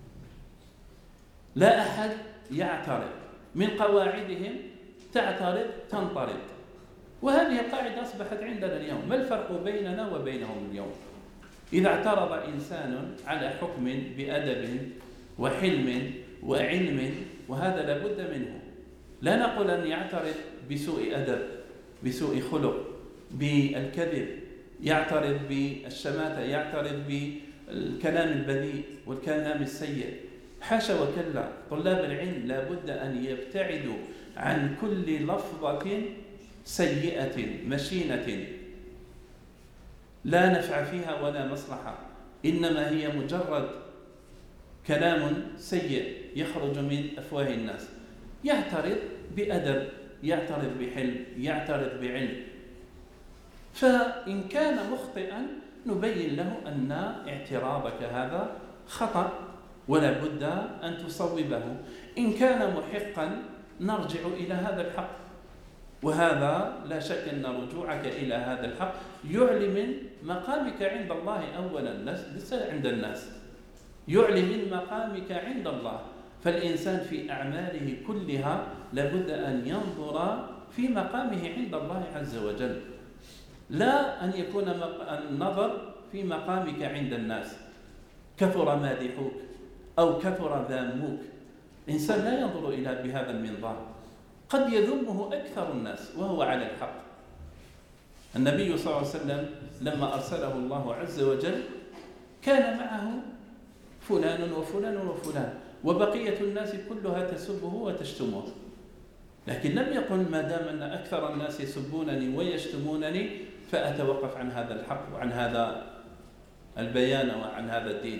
لا أحد يعترض، من قواعدهم تعترض تنطرد. وهذه القاعدة أصبحت عندنا اليوم. ما الفرق بيننا وبينهم اليوم؟ إذا اعترض إنسان على حكم بأدب وحلم وعلم، وهذا لابد منه، لا نقول أن يعترض بسوء أدب، بسوء خلق، بالكذب، يعترض بالشماتة، يعترض بالكلام البذيء والكلام السيء، حاشا وكلا. طلاب العلم لابد أن يبتعدوا عن كل لفظة سيئة مشينة لا نفع فيها ولا مصلحة، إنما هي مجرد كلام سيء يخرج من أفواه الناس. يعترض بأدب، يعترض بحلم، يعترض بعلم، فإن كان مخطئا نبين له أن اعتراضك هذا خطأ ولا بد أن تصوبه. إن كان محقا نرجع إلى هذا الحق، وهذا لا شك أن رجوعك إلى هذا الحق يعلي من مقامك عند الله أولا، ليس عند الناس، يعلي من مقامك عند الله. فالإنسان في أعماله كلها لابد أن ينظر في مقامه عند الله عز وجل، لا أن يكون النظر في مقامك عند الناس، كثر مادحوك أو كثر ذاموك. إنسان لا ينظر إلى بهذا المنظار، قد يذمه أكثر الناس وهو على الحق. النبي صلى الله عليه وسلم لما أرسله الله عز وجل كان معه فلان وفلان وفلان، وبقية الناس كلها تسبه وتشتمه، لكن لم يقل ما دام أن أكثر الناس يسبونني ويشتمونني فأتوقف عن هذا الحق وعن هذا البيان وعن هذا الدين.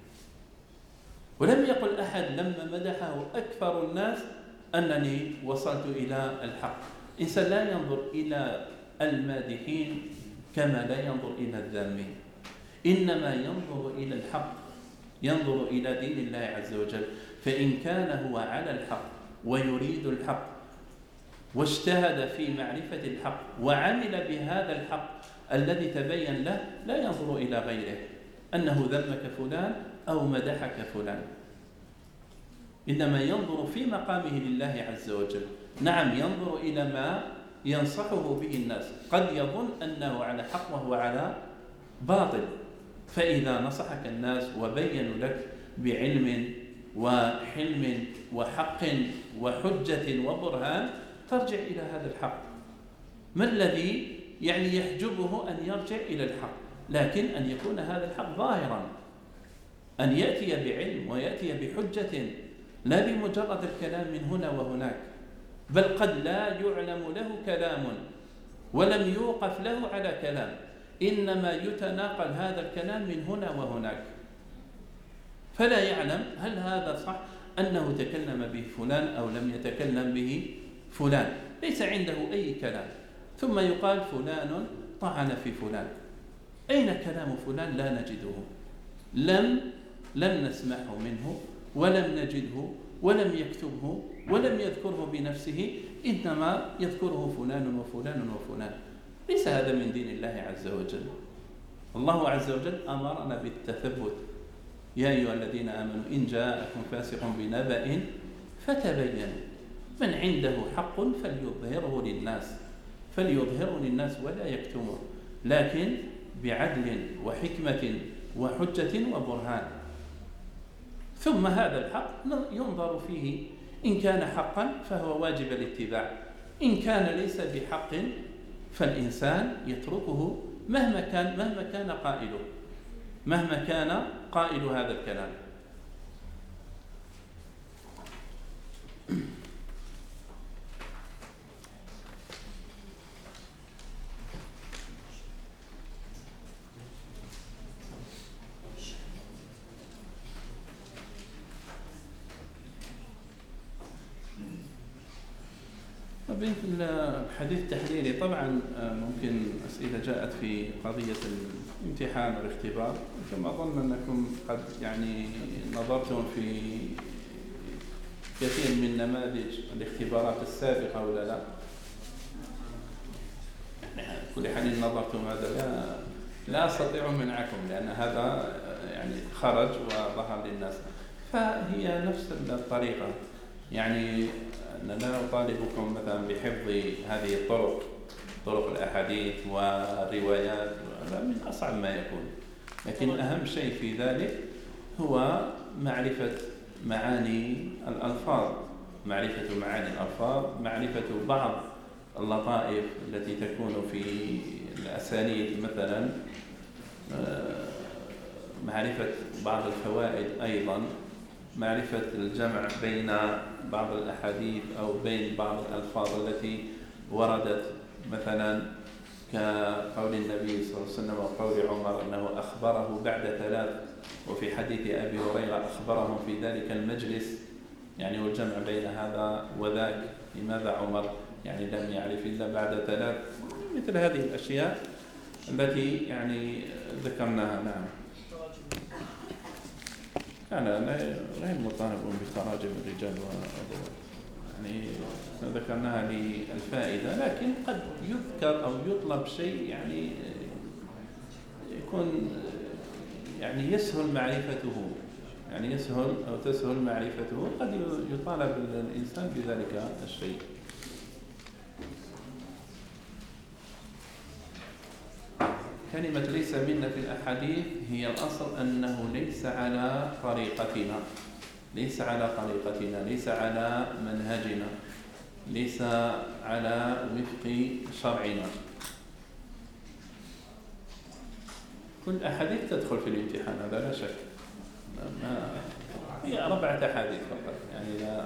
ولم يقل أحد لما مدحه أكثر الناس أنني وصلت إلى الحق. إنسان لا ينظر إلى المادحين كما لا ينظر إلى الذامين، إنما ينظر إلى الحق، ينظر إلى دين الله عز وجل. فإن كان هو على الحق ويريد الحق واجتهد في معرفة الحق وعمل بهذا الحق الذي تبين له، لا ينظر إلى غيره أنه ذمك فلان أو مدحك فلان، إنما ينظر في مقامه لله عز وجل. نعم، ينظر إلى ما ينصحه به الناس، قد يظن أنه على حق وهو على باطل، فإذا نصحك الناس وبينوا لك بعلم وحلم وحق وحجة وبرهان ترجع إلى هذا الحق. ما الذي يحجبه أن يرجع إلى الحق؟ لكن أن يكون هذا الحق ظاهرا، أن يأتي بعلم ويأتي بحجة، لا بمجرد الكلام من هنا وهناك، بل قد لا يعلم له كلام ولم يوقف له على كلام، إنما يتناقل هذا الكلام من هنا وهناك، فلا يعلم هل هذا صح أنه تكلم به فلان أو لم يتكلم به فلان، ليس عنده أي كلام، ثم يقال فلان طعن في فلان. أين كلام فلان؟ لا نجده، لم نسمعه منه ولم نجده ولم يكتبه ولم يذكره بنفسه، إنما يذكره فلان وفلان وفلان. ليس هذا من دين الله عز وجل. الله عز وجل أمرنا بالتثبت: يا أيها الذين آمنوا إن جاءكم فاسق بنبأ فتبينوا. من عنده حق فليظهره للناس ولا يكتمه، لكن بعدل وحكمة وحجة وبرهان. ثم هذا الحق ينظر فيه، إن كان حقا فهو واجب الاتباع، إن كان ليس بحق فالإنسان يتركه مهما كان قائله، مهما كان قائل هذا الكلام. بالحديث التحليلي طبعا ممكن أسئلة جاءت في قضية الامتحان والاختبار، كما أظن أنكم قد يعني نظرتم في كثير من نماذج الاختبارات السابقة ولا لا؟ يعني كل حال نظرتم هذا لا أستطيع منعكم، لأن هذا يعني خرج وظهر للناس، فهي نفس الطريقة. يعني أنا لا أطالبكم مثلا بحفظ هذه طرق الأحاديث والروايات، من أصعب ما يكون، لكن أهم شيء في ذلك هو معرفة معاني الألفاظ، معرفة بعض اللطائف التي تكون في الأسانيد مثلا، معرفة بعض الفوائد أيضا، معرفة الجمع بين بعض الأحاديث أو بين بعض الألفاظ التي وردت، مثلا كقول النبي صلى الله عليه وسلم وقول عمر أنه أخبره بعد 3، وفي حديث أبي هريرة أخبرهم في ذلك المجلس، يعني والجمع بين هذا وذاك، لماذا عمر يعني لم يعرف إلا بعد 3؟ مثل هذه الأشياء التي يعني ذكرناها. نعم، أنا غير مطالب بتراجم الرجال والرجال، يعني ذكرناها للفائدة، لكن قد يذكر أو يطلب شيء يعني يكون يعني يسهل معرفته، يعني يسهل أو تسهل معرفته، قد يطالب الإنسان بذلك الشيء. كلمة ليس منا في الأحاديث هي الأصل أنه ليس على طريقتنا، ليس على منهجنا، ليس على وفق شرعنا. كل أحاديث تدخل في الامتحان، هذا لا شك، هي 4 أحاديث فقط، يعني لا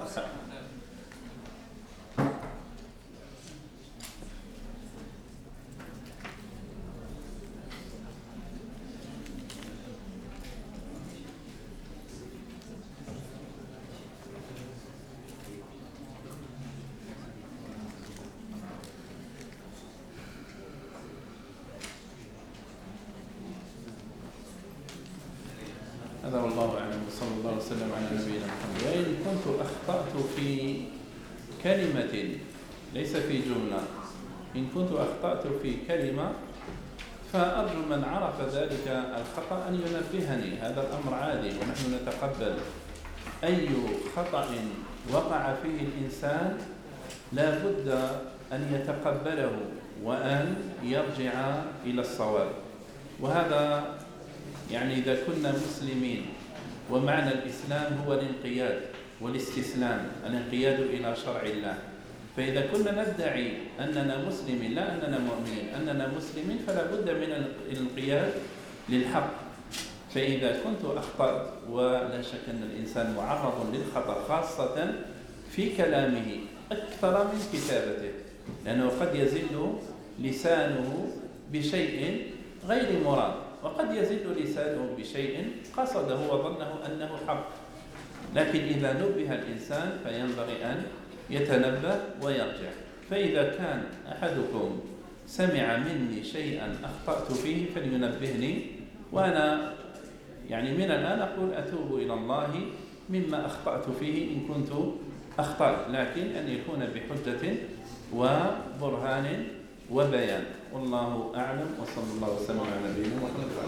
هذا والله أعلم، وصلى الله وسلم على نبينا محمد. وإن كنت أخطأت في كلمة ليس في جملة، إن كنت أخطأت في كلمة فأرجو من عرف ذلك الخطأ أن ينبهني، هذا الأمر عادي ونحن نتقبل أي خطأ وقع فيه الإنسان، لا بد أن يتقبله وأن يرجع إلى الصواب. وهذا يعني إذا كنا مسلمين، ومعنى الإسلام هو الانقياد والاستسلام، الانقياد إلى شرع الله. فإذا كنا ندعي أننا مسلمين، لا أننا مؤمنين، أننا مسلمين، فلا بد من الانقياد للحق. فإذا كنت أخطأت، ولا شك أن الإنسان معرض للخطأ خاصة في كلامه أكثر من كتابته، لأنه قد يزل لسانه بشيء غير مراد، وقد يزل لسانه بشيء قصده وظنه أنه حق. لكن إذا نبه الإنسان فينبغي أن يتنبه ويرجع. فإذا كان أحدكم سمع مني شيئا أخطأت فيه فلينبهني، وأنا يعني من الآن أقول أتوب إلى الله مما أخطأت فيه إن كنت أخطأت، لكن أن يكون بحجة وبرهان وبيان. والله أعلم، وصلى الله وسلم على نبينا محمد.